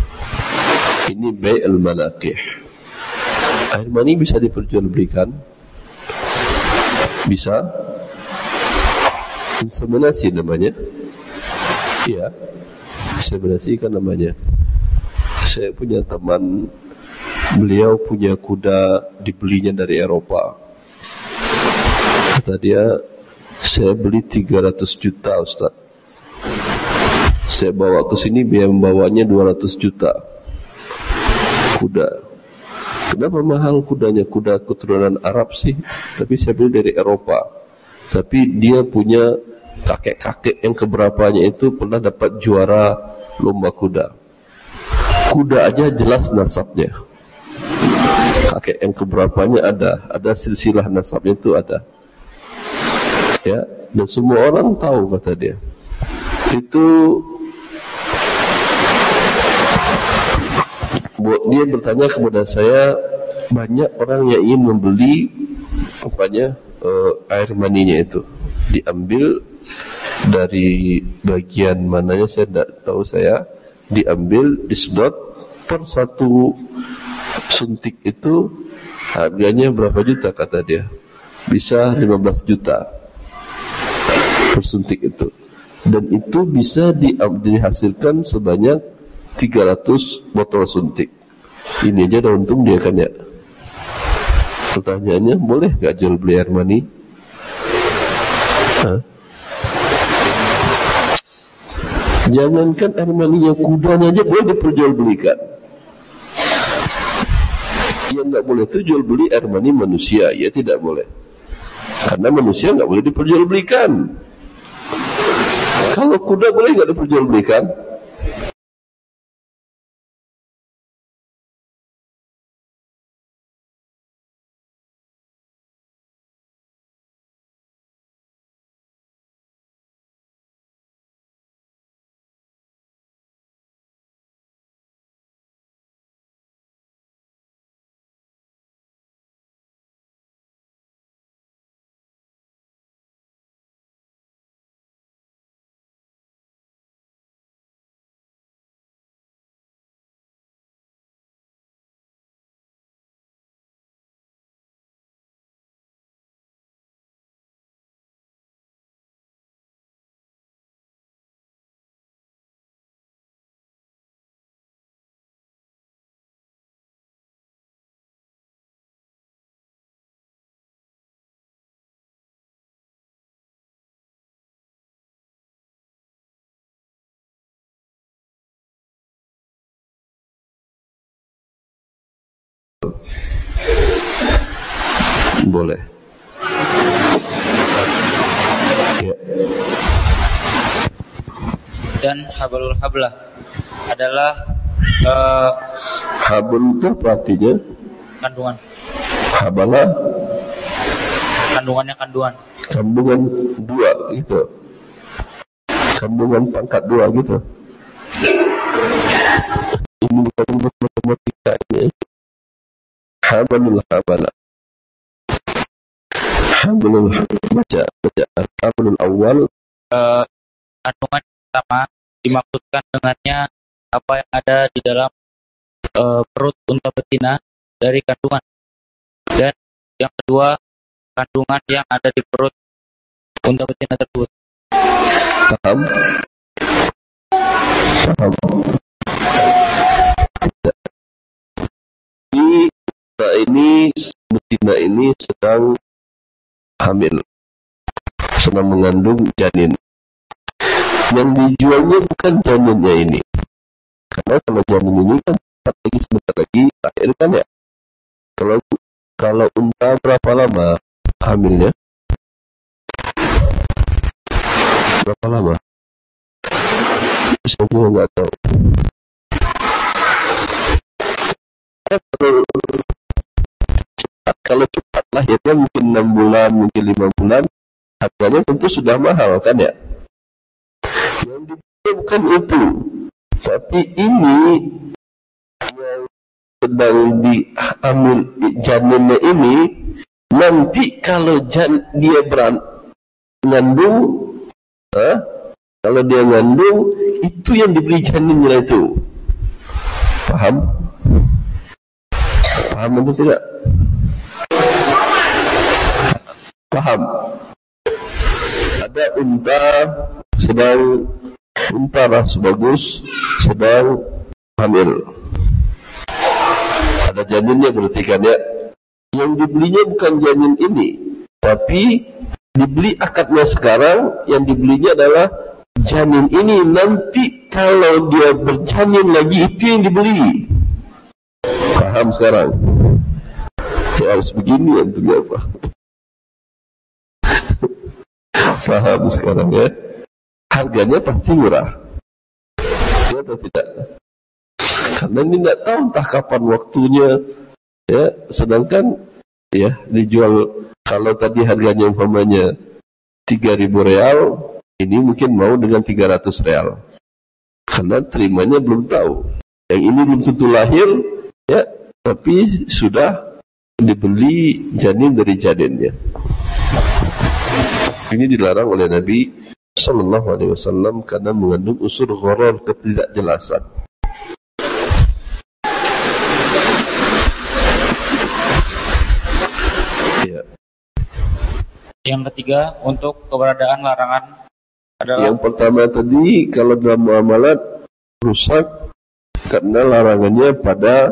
Ini bai' al-malaqih. Air mani bisa diperjualbelikan? Bisa? inseminasi namanya. Ya, inseminasi kan namanya. Saya punya teman, beliau punya kuda dibelinya dari Eropa. Kata dia, saya beli tiga ratus juta Ustaz. Saya bawa ke sini, biaya membawanya dua ratus juta. Kuda. Kenapa mahal kudanya? Kuda keturunan Arab sih, tapi saya beli dari Eropa. Tapi dia punya kakek-kakek yang keberapanya itu pernah dapat juara lomba kuda. Kuda aja jelas nasabnya. Kakek yang keberapanya ada, ada silsilah nasabnya itu ada. Ya, dan semua orang tahu kata dia. Itu dia bertanya kepada saya, banyak orang yang ingin membeli apanya uh, air maninya itu, diambil dari bagian mananya saya tidak tahu saya, diambil, disedot per satu suntik itu harganya berapa juta kata dia, bisa lima belas juta per suntik itu, dan itu bisa di, dihasilkan sebanyak tiga ratus botol suntik. Ini aja udah untung dia kan ya. Pertanyaannya, boleh gak jual beli air mani? Hah? Jangankan air maninya, kudanya aja boleh diperjualbelikan. Yang gak boleh itu jual beli air mani manusia. Ya tidak boleh, karena manusia gak boleh diperjualbelikan. Kalau kuda boleh gak diperjualbelikan? Boleh. Ya. Dan hablul hablah adalah uh, habl itu apa artinya? Kandungan. Habalah kandungannya kandungan. Kandungan dua gitu. Kandungan pangkat dua gitu. Ini bukan matematika ini. Habalul habalah. Habalul baca baca habalul awal. Uh, kandungan pertama dimaksudkan dengannya apa yang ada di dalam uh, perut unta betina dari kandungan, dan yang kedua kandungan yang ada di perut unta betina tersebut. Paham? Paham? Ini ini betina ini sedang hamil, sedang mengandung janin. Yang dijualnya bukan janinnya ini, karena kalau janin ini kan lagi sebentar lagi lahir kan ya. Kalau kalau unta berapa lama hamilnya? Berapa lama? Saya juga nggak tahu. Kalau cepat, kalau cepat lahirnya mungkin enam bulan, mungkin lima bulan, harganya tentu sudah mahal kan ya. Yang dijual bukan itu, tapi ini yang sedang diambil janinnya ini, nanti kalau jan, dia beran ngandung, eh, kalau dia ngandung, itu yang dibeli janinnya itu. Paham? Paham atau tidak? Paham? ada unta sedang unta ras bagus sedang hamil. Ada janinnya berarti kan ya. Yang dibelinya bukan janin ini, tapi dibeli akadnya sekarang. Yang dibelinya adalah janin ini. Nanti kalau dia berjanin lagi, itu yang dibeli. Paham sekarang? Ya harus begini antum ya Pak. Paham sekarang ya? Harganya pasti murah. Ya atau tidak? Karena ini tidak tahu entah kapan waktunya. Ya, sedangkan ya dijual, kalau tadi harganya umpamanya tiga ribu real, ini mungkin mau dengan tiga ratus real. Karena terimanya belum tahu. Yang ini belum tentu lahir, ya, tapi sudah dibeli janin dari janinnya. Ini dilarang oleh Nabi Sallallahu Alaihi Wasallam karena mengandung unsur gharar, ketidakjelasan. Ya. Yang ketiga, untuk keberadaan larangan adalah yang pertama tadi, kalau dalam muamalat rusak karena larangannya pada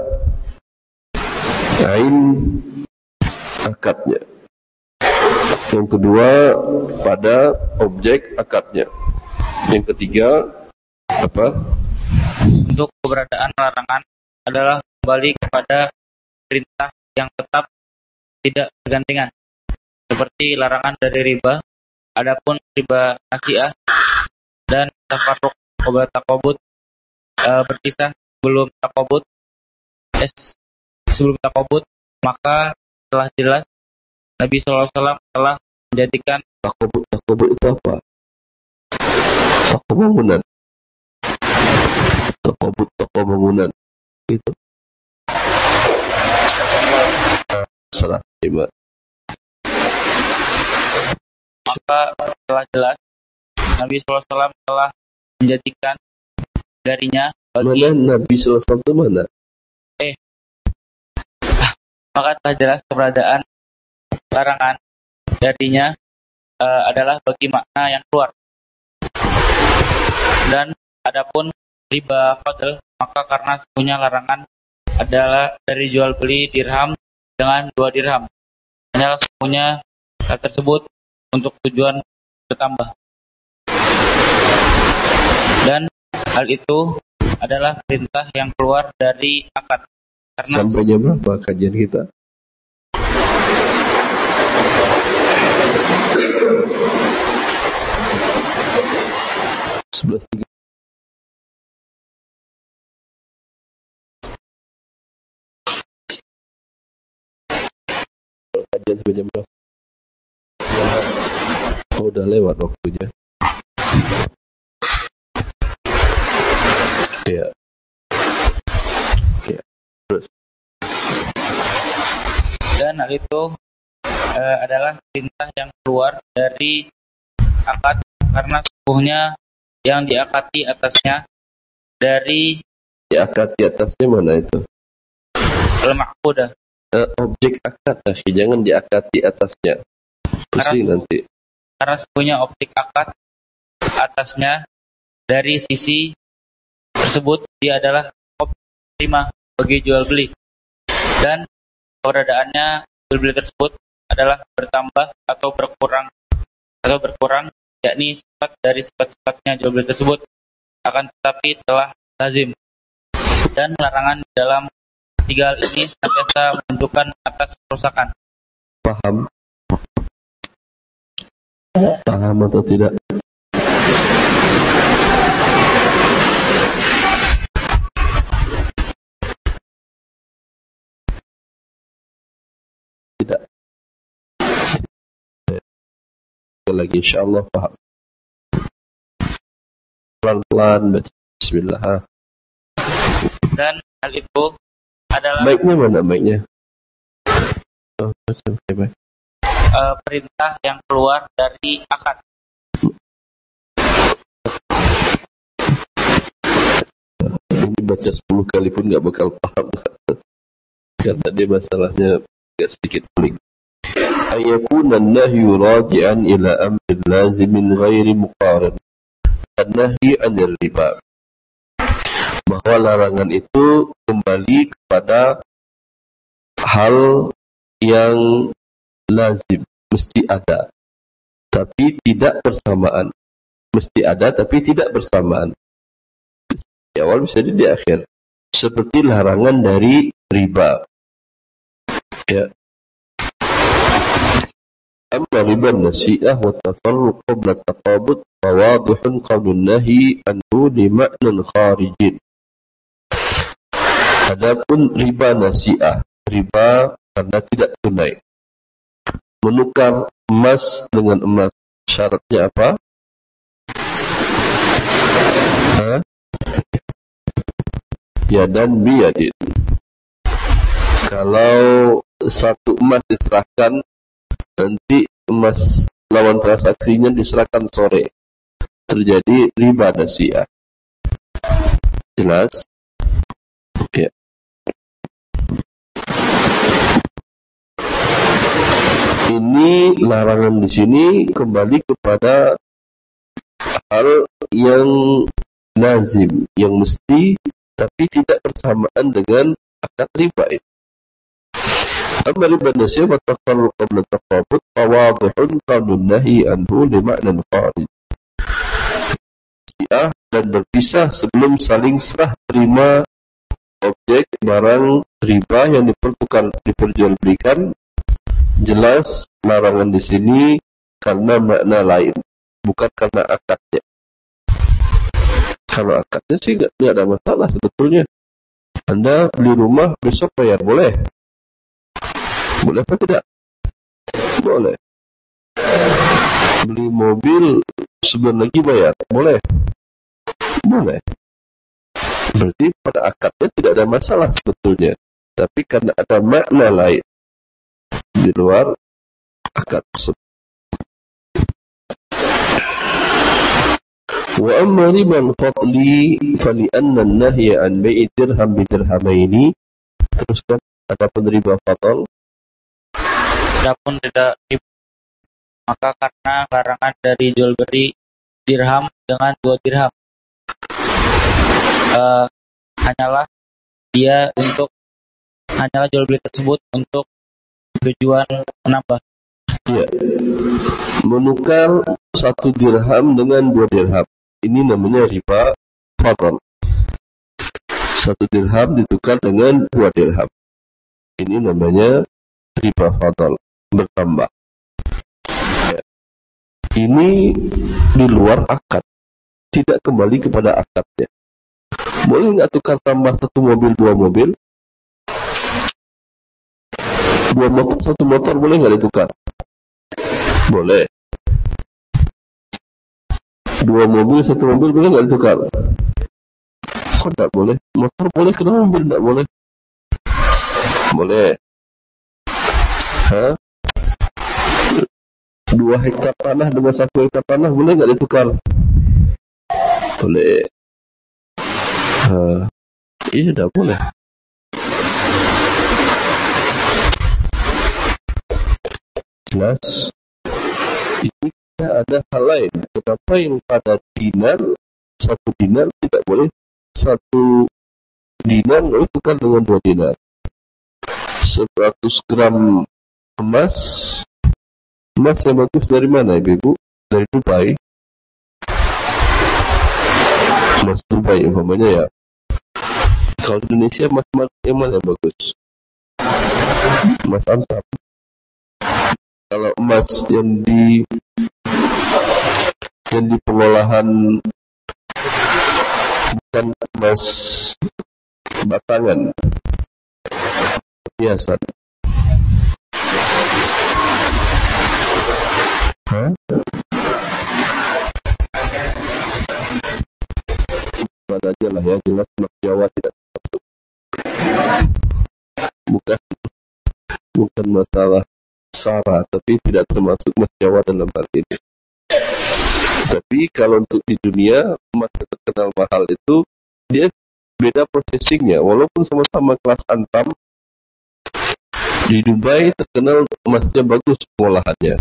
ain akadnya. Yang kedua, pada objek akadnya. Yang ketiga, apa? Untuk keberadaan larangan adalah kembali kepada perintah yang tetap tidak bergandengan, seperti larangan dari riba. Adapun riba nasiah dan tafarruq qabla taqabud, e, berpisah sebelum taqabud, es sebelum taqabud, maka telah jelas Nabi sallallahu alaihi wasallam telah menjadikan taqabud. Taqabud itu apa? Toko bangunan. Taqabud, toko bangunan. Itu. Salah riba. Maka telah jelas Nabi sallallahu alaihi wasallam telah menjadikan darinya bagi mana Nabi sallallahu alaihi wasallam itu mana? Eh, maka telah jelas keberadaan larangan darinya uh, adalah bagi makna yang keluar. Dan adapun riba fadl, maka karena sesungguhnya larangan adalah dari jual beli dirham dengan dua dirham. Hanyalah sesungguhnya hal tersebut untuk tujuan bertambah. Dan hal itu adalah perintah yang keluar dari akad. Karena sampai jam berapa kajian kita? sebelas tiga puluh. Kajian sampai jam berapa? Oh, udah lewat waktunya. Ya. Ya. Terus. Dan hal itu uh, adalah perintah yang keluar dari akad, karena sesungguhnya yang diakati atasnya dari diakati atasnya mana itu? al-ma'qudah. Uh, objek akad, jangan diakati atasnya. Pusing nanti. Karena sesungguhnya objek akad atasnya dari sisi tersebut dia adalah objek terima bagi jual beli, dan keberadaannya jual beli tersebut adalah bertambah atau berkurang atau berkurang, yakni sifat dari sifat-sifatnya jual beli tersebut, akan tetapi telah lazim. Dan larangan dalam tiga hal ini senantiasa menunjukkan atas kerusakan. Paham? Paham atau tidak? Tidak. Lagi insyaallah paham. Pelan-pelan baca bismillah. Dan hal itu adalah mic-nya mana mic-nya? Oh, okay, baik. Uh, perintah yang keluar dari akad. Ini baca sepuluh kali pun gak bakal paham. Karena dia masalahnya agak sedikit pelik. ayakuna an-nahyu raji'an ila amrin lazimin ghairi muqarin an-nahyi 'anil riba, bahwa larangan itu kembali kepada hal yang lazim, mesti ada tapi tidak bersamaan, mesti ada tapi tidak bersamaan, di awal bisa di akhir, seperti larangan dari riba. Ya. Amma riba nasi'ah wa tafarruq qabla taqabud fawadihun qawlun nahi anhu li ma'nan kharijin. Adapun riba nasi'ah, riba karena tidak tunai, menukar emas dengan emas, syaratnya apa? Hah? Yadan biyadin. Kalau satu emas diserahkan, nanti emas lawan transaksinya diserahkan sore, terjadi riba nasi'ah. Jelas? Ya. Ini larangan di sini kembali kepada hal yang lazim, yang mesti, tapi tidak bersamaan dengan akad riba itu. Amma riba nasi'ah wa tafarruq qabla taqabud fawadihun qawlun nahi anhu li ma'nan kharij. Nasi'ah dan berpisah sebelum saling serah terima objek barang riba yang dipertukar, diperjualbelikan, jelas larangan di sini karena makna lain, bukan karena akadnya. Kalau akadnya sih nggak ada masalah sebetulnya. Anda beli rumah besok bayar, boleh? Boleh apa tidak? Boleh. Beli mobil sebulan lagi bayar, boleh? Boleh. Berarti pada akadnya tidak ada masalah sebetulnya, tapi karena ada makna lain di luar akad tersebut. Wa amma riban fadli fali'anna an-nahya an bai'i dirham bi dirhamaini. Teruskan, adapun riba fadl, adapun tidak riba, maka karena larangan dari jual beli dirham dengan dua dirham, uh, hanyalah dia untuk hanyalah jual beli tersebut untuk tujuan menambah. Ya. Menukar satu dirham dengan dua dirham, ini namanya riba fadl. Satu dirham ditukar dengan dua dirham, ini namanya riba fadl, bertambah. Ya. Ini di luar akad, tidak kembali kepada akadnya. Boleh nggak tukar tambah satu mobil dua mobil? Dua motor satu motor boleh nggak ditukar? Boleh. Dua mobil satu mobil boleh nggak ditukar? Kok tidak boleh? Motor boleh, kenapa mobil tidak boleh? Boleh. Hah? Dua hektar tanah dengan satu hektar tanah boleh nggak ditukar? Boleh. Hah? Iya, tidak boleh. Jelas. Ini ada hal lain. Kenapa yang pada dinar, satu dinar tidak boleh satu dinar boleh tukar dengan dua dinar. Seratus gram emas, emas yang bagus dari mana, ibu? Dari Dubai. Emas Dubai umpamanya ya. Kalau di Indonesia emas yang mana yang bagus? Emas antam. Kalau emas yang di yang di pengolahan bukan emas batangan, perhiasan. Hah? Mana aja lah ya, jelas emas Jawa tidak masuk. Bukan bukan masalah sara, tapi tidak termasuk emas Jawa dalam hal ini. Tapi kalau untuk di dunia, emas yang terkenal mahal itu dia beda processingnya, walaupun sama-sama kelas antam, Di Dubai terkenal emasnya bagus pengolahannya.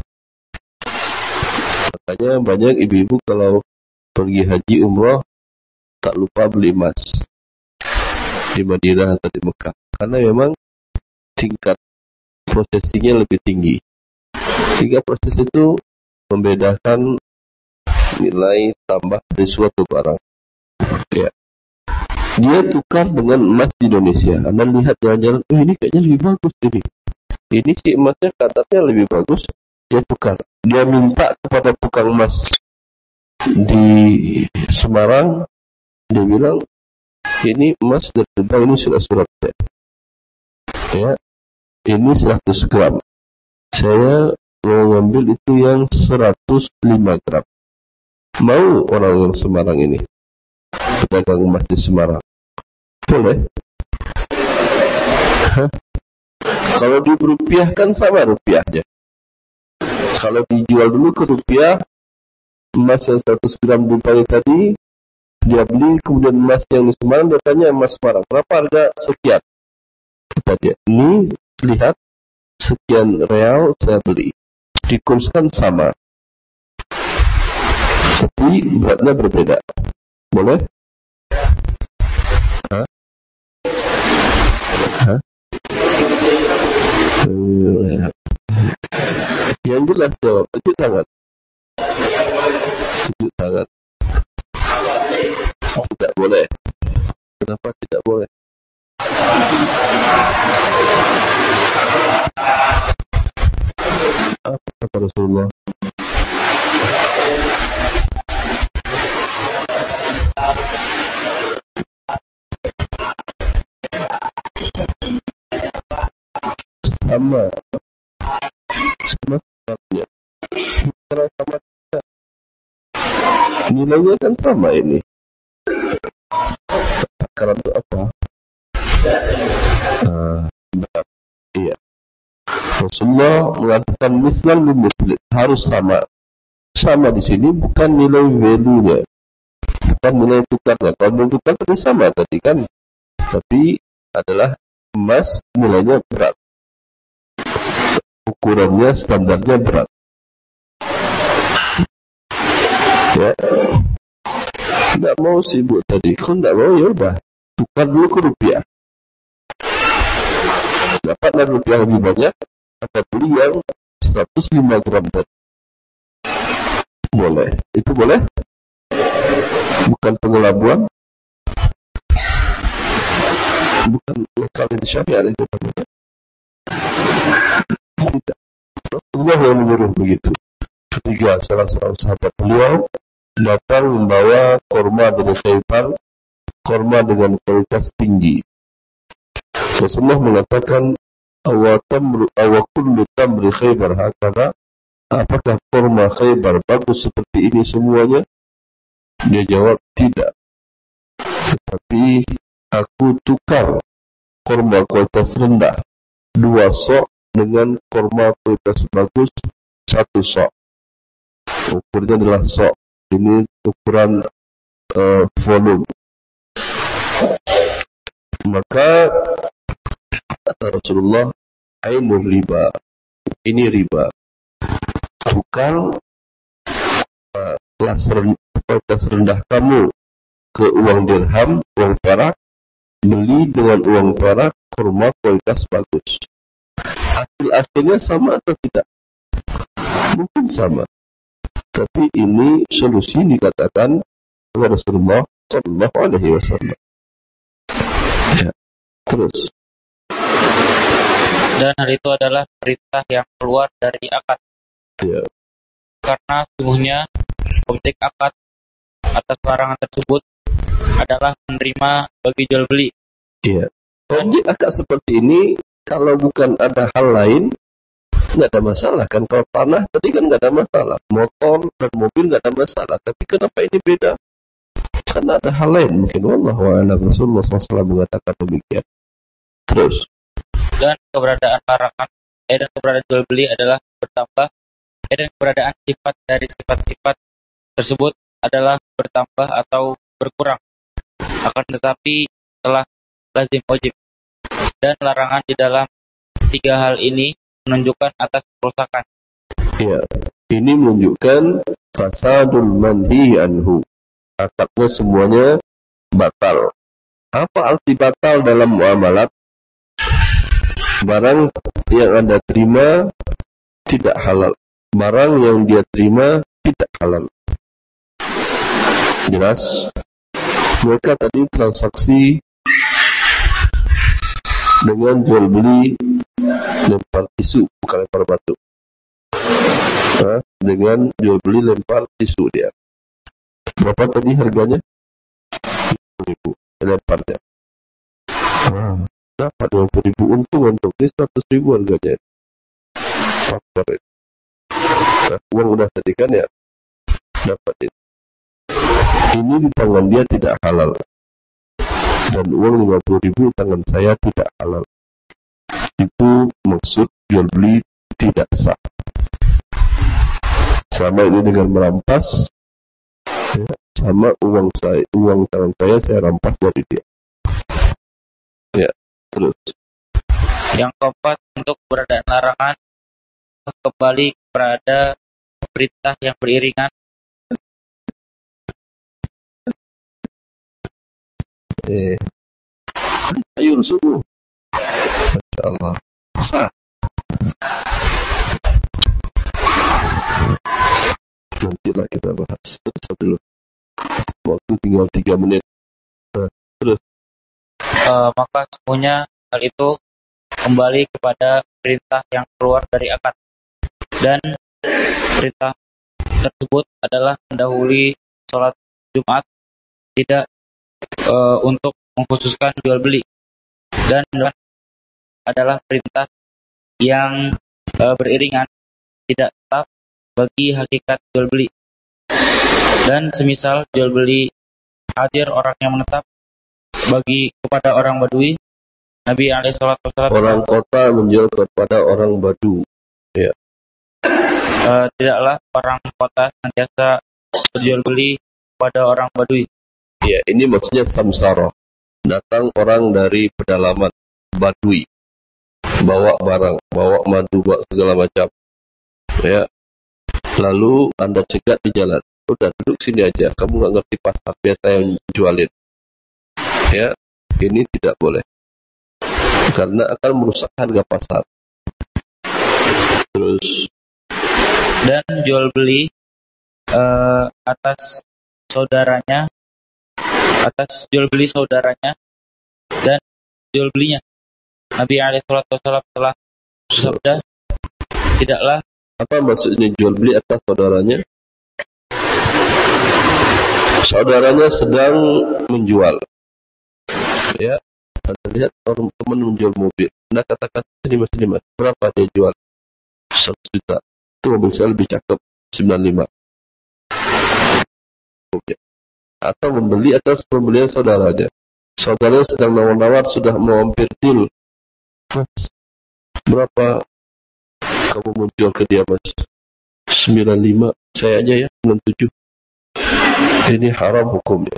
Makanya banyak ibu-ibu kalau pergi haji umrah tak lupa beli emas di Madinah atau di Mekah, karena memang tingkat prosesinya lebih tinggi. Sehingga proses itu membedakan nilai tambah dari suatu barang. Ya. Dia tukar dengan emas di Indonesia. Anda lihat jalan-jalan, oh ini kayaknya lebih bagus ini. Ini sih emasnya katanya lebih bagus. Dia tukar. Dia minta kepada tukang emas di Semarang. Dia bilang, ini emas dari Dubai, ini sudah suratnya. Ya, ini seratus gram. Saya mau ngambil itu yang seratus lima gram. Mau orang yang Semarang ini, pedagang emas di Semarang, boleh? Hah? Kalau dirupiahkan sama rupiahnya. Kalau dijual dulu ke rupiah, emas yang seratus gram Dubai tadi, dia beli, kemudian emas yang di Semarang, dia tanya emas Semarang, berapa harga sekian? Kata dia, ini lihat, sekian real saya beli. Dikurskan sama. Tapi beratnya berbeda. Boleh? Hah? Hah? Yang jelas jawab, tunjuk tangan. Tunjuk tangan. Tidak boleh. Kenapa tidak boleh? Apa kata Rasulullah? Sama. Sama sebabnya. Cara sama tidak. Nilainya kan sama ini. Takaran itu apa? Uh, iya. Rasulullah mengatakan mislan bin mislan, harus sama. Sama di sini bukan nilai value-nya, bukan nilai tukarnya. Kalau nilai tukar tadi sama tadi kan, tapi adalah emas nilainya berat, ukurannya standarnya berat. Ya, tidak mau sibuk tadi. Kalau tidak mau ya udah, tukar dulu ke rupiah. Dapat rupiah lebih banyak, atau beli yang seratus lima gram tadi. Boleh. Itu boleh? Bukan pengelabuan? Bukan kalian syariat itu namanya. Tidak. Rasulullah yang menyuruh begitu. Ketiga, salah seorang sahabat beliau datang membawa korma dari Khaybar, korma dengan kualitas tinggi. Rasulullah mengatakan, awatam awakullu tamri Khaybar hakadha, apakah korma Khaybar bagus seperti ini semuanya? Dia jawab, tidak. Tetapi aku tukar korma kualitas rendah dua sok dengan korma kualitas bagus satu sok. Ukurnya adalah sok. Ini ukuran uh, volume. Maka kata Rasulullah, ainul riba, ini riba. Bukan uh, kelas rendah kamu ke uang dirham, uang perak, beli dengan uang perak kurma kualitas bagus. Hasil akhirnya sama atau tidak? Mungkin sama. Tapi ini solusi dikatakan oleh Rasulullah Sallallahu Alaihi Wasallam. Ya. Terus. Dan hal itu adalah perintah yang keluar dari akad. Ya. Karena sungguhnya objek akad atas larangan tersebut adalah menerima bagi jual beli. Iya. Objek akad seperti ini kalau bukan ada hal lain nggak ada masalah kan. Kalau tanah tadi kan nggak ada masalah, motor dan mobil nggak ada masalah. Tapi kenapa ini beda? Karena ada hal lain mungkin. Wallahu a'lam. Rasulullah shallallahu alaihi wasallam mengatakan demikian. Terus. Dan keberadaan larangan eh, dan keberadaan jual beli adalah bertambah. Eh, dan keberadaan sifat dari sifat-sifat tersebut adalah bertambah atau berkurang. Akan tetapi telah lazim wajib. Dan larangan di dalam tiga hal ini menunjukkan atas kerusakan. Ya, ini menunjukkan fasadul manhi anhu. Akadnya semuanya batal. Apa arti batal dalam muamalat? Barang yang Anda terima tidak halal. Barang yang dia terima tidak halal. Jelas? Mereka tadi transaksi dengan jual beli lempar tisu, bukan lempar batu. Nah, dengan jual beli lempar tisu dia. Berapa tadi harganya? dua puluh ribu lemparnya. Nah, dapat dua puluh ribu untung untuk ini seratus ribu harganya. Faktor itu. Nah, uang udah tadi kan ya, dapat itu. Ini di tangan dia tidak halal. Dan uang lima puluh ribu di tangan saya tidak halal. Itu maksud jual beli tidak sah. Sama ini dengan merampas, ya, sama uang saya, uang tangan saya saya rampas dari dia. Ya, terus. Yang keempat, untuk keberadaan larangan kembali kepada perintah yang beriringan. Eh, sayur subuh. Masya Allah. Sah. Nantilah kita bahas. Terus dulu. Waktu tinggal tiga menit. Nah, terus. Uh, maka semuanya hal itu kembali kepada perintah yang keluar dari akad. Dan perintah tersebut adalah mendahului sholat Jumat, tidak uh, untuk mengkhususkan jual beli. Dan adalah perintah yang uh, beriringan, tidak tetap bagi hakikat jual beli. Dan semisal jual beli hadir orang yang menetap bagi kepada orang Badui, Nabi alaihi salatu wasallam, orang kota menjual kepada orang Badu. Ya. Uh, tidaklah orang kota senantiasa berjual beli pada orang Badui. Ya, ini maksudnya samsara. Datang orang dari pedalaman Badui, bawa barang, bawa madu, bawa segala macam. Ya. Lalu Anda cegat di jalan. Udah duduk sini aja. Kamu nggak ngerti pasar, biar saya yang jualin. Ya, ini tidak boleh. Karena akan merusak harga pasar. Terus. Dan jual beli uh, atas saudaranya, atas jual beli saudaranya dan jual belinya. Nabi alaihi salatu wasallam telah bersabda, tidaklah. Apa maksudnya jual beli atas saudaranya? Saudaranya sedang menjual. Ya, Anda lihat orang teman menjual mobil. Anda katakan, ini mas, ini mas, berapa dia jual? seratus juta. Itu mobil saya lebih cakep, sembilan puluh lima. Atau membeli atas pembelian saudaranya. Saudaranya sedang nawar-nawar, sudah mau hampir deal. Mas, berapa kamu menjual ke dia, mas? sembilan puluh lima. Saya aja ya, sembilan puluh tujuh. Ini haram hukumnya.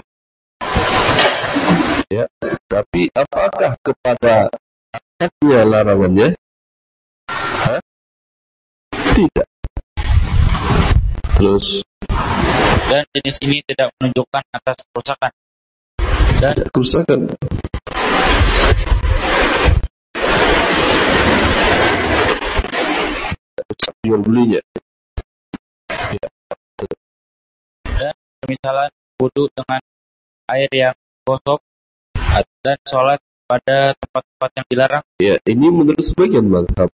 Ya, tapi apakah kepada akadnya larangannya? Hah? Tidak. Terus. Dan jenis ini tidak menunjukkan atas kerusakan. Dan tidak kerusakan. Tidak rusak jual belinya. Ya. Dan misalnya wudu dengan air yang gosok dan sholat pada tempat-tempat yang dilarang. Ya, ini menurut sebagian mazhab.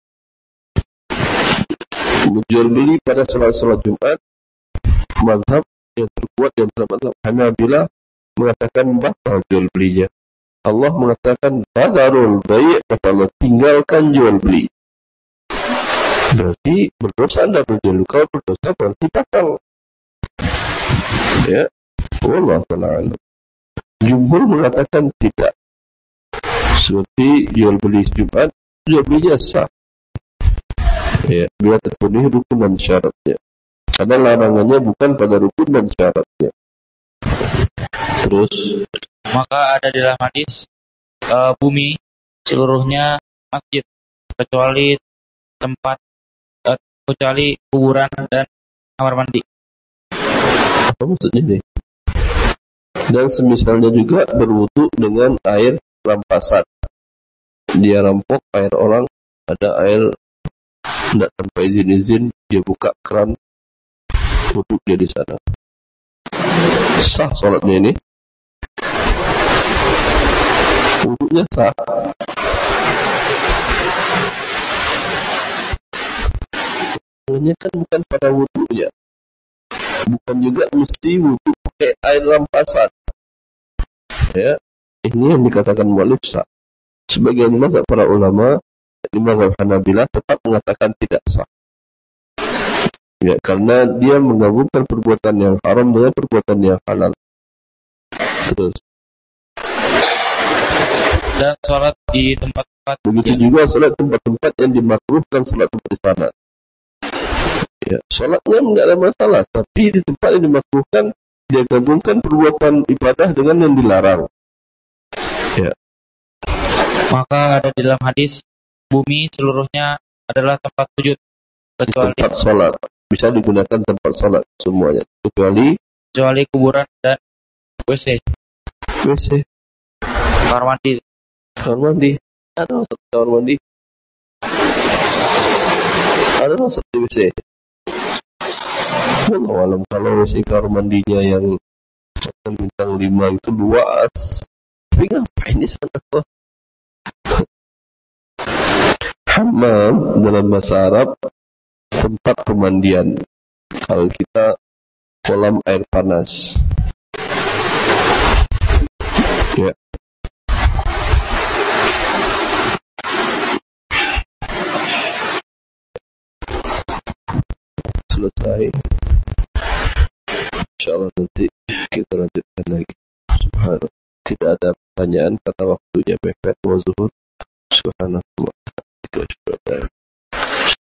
Menjual beli pada sholat-sholat Jumat, mazhab yang terkuat yang dalam mazhab Hanabila mengatakan batal jual belinya. Allah mengatakan badarul bai', kata Allah, tinggalkan jual beli. Berarti berdosa Anda berjual. Kalau berdosa berarti batal. Ya, wallahu ta'ala. Jumhur mengatakan tidak. Seperti jual beli Jumat, jual belinya sah. Ya, bila terpenuhi rukun dan syaratnya. Karena larangannya bukan pada rukun dan syaratnya. Terus, maka ada di dalam hadis, uh, bumi seluruhnya masjid. kecuali tempat eh, kecuali kuburan dan kamar mandi. Apa maksudnya nih? Dan semisalnya juga berwudu dengan air rampasan. Dia rampok air orang, ada air tidak tanpa izin-izin, dia buka keran, wudu dia di sana. Sah sholatnya ini? Wudunya sah. Hanya kan bukan pada wudunya, bukan juga mesti wudu pakai air rampasan. Ya, ini yang dikatakan mu'allif sah. Sebagian mazhab para ulama di mazhab Hanabilah tetap mengatakan tidak sah. Ya, karena dia menggabungkan perbuatan yang haram dengan perbuatan yang halal. Terus. Dan sholat di tempat-tempat. Begitu yang... juga sholat tempat-tempat yang dimakruhkan sholat di sana. Ya, sholatnya tidak ada masalah, tapi di tempat yang dimakruhkan dia gabungkan perbuatan ibadah dengan yang dilarang. Ya. Maka ada di dalam hadis, bumi seluruhnya adalah tempat sujud kecuali tempat sholat. Bisa digunakan tempat sholat semuanya, kecuali kecuali kuburan dan W C. W C. Kamar mandi. Kamar mandi. Ada maksud kamar mandi? Ada maksud di W C? Allah alam, kalau W C kamar mandinya yang bintang lima itu luas, tapi ngapain di sana tuh? Hammam dalam bahasa Arab tempat pemandian. Kalau kita kolam air panas. Ya. Selesai. Insyaallah nanti kita lanjutkan lagi. Subhanallah. Tidak ada pertanyaan karena waktunya mepet. Wa zuhur. Subhanallah.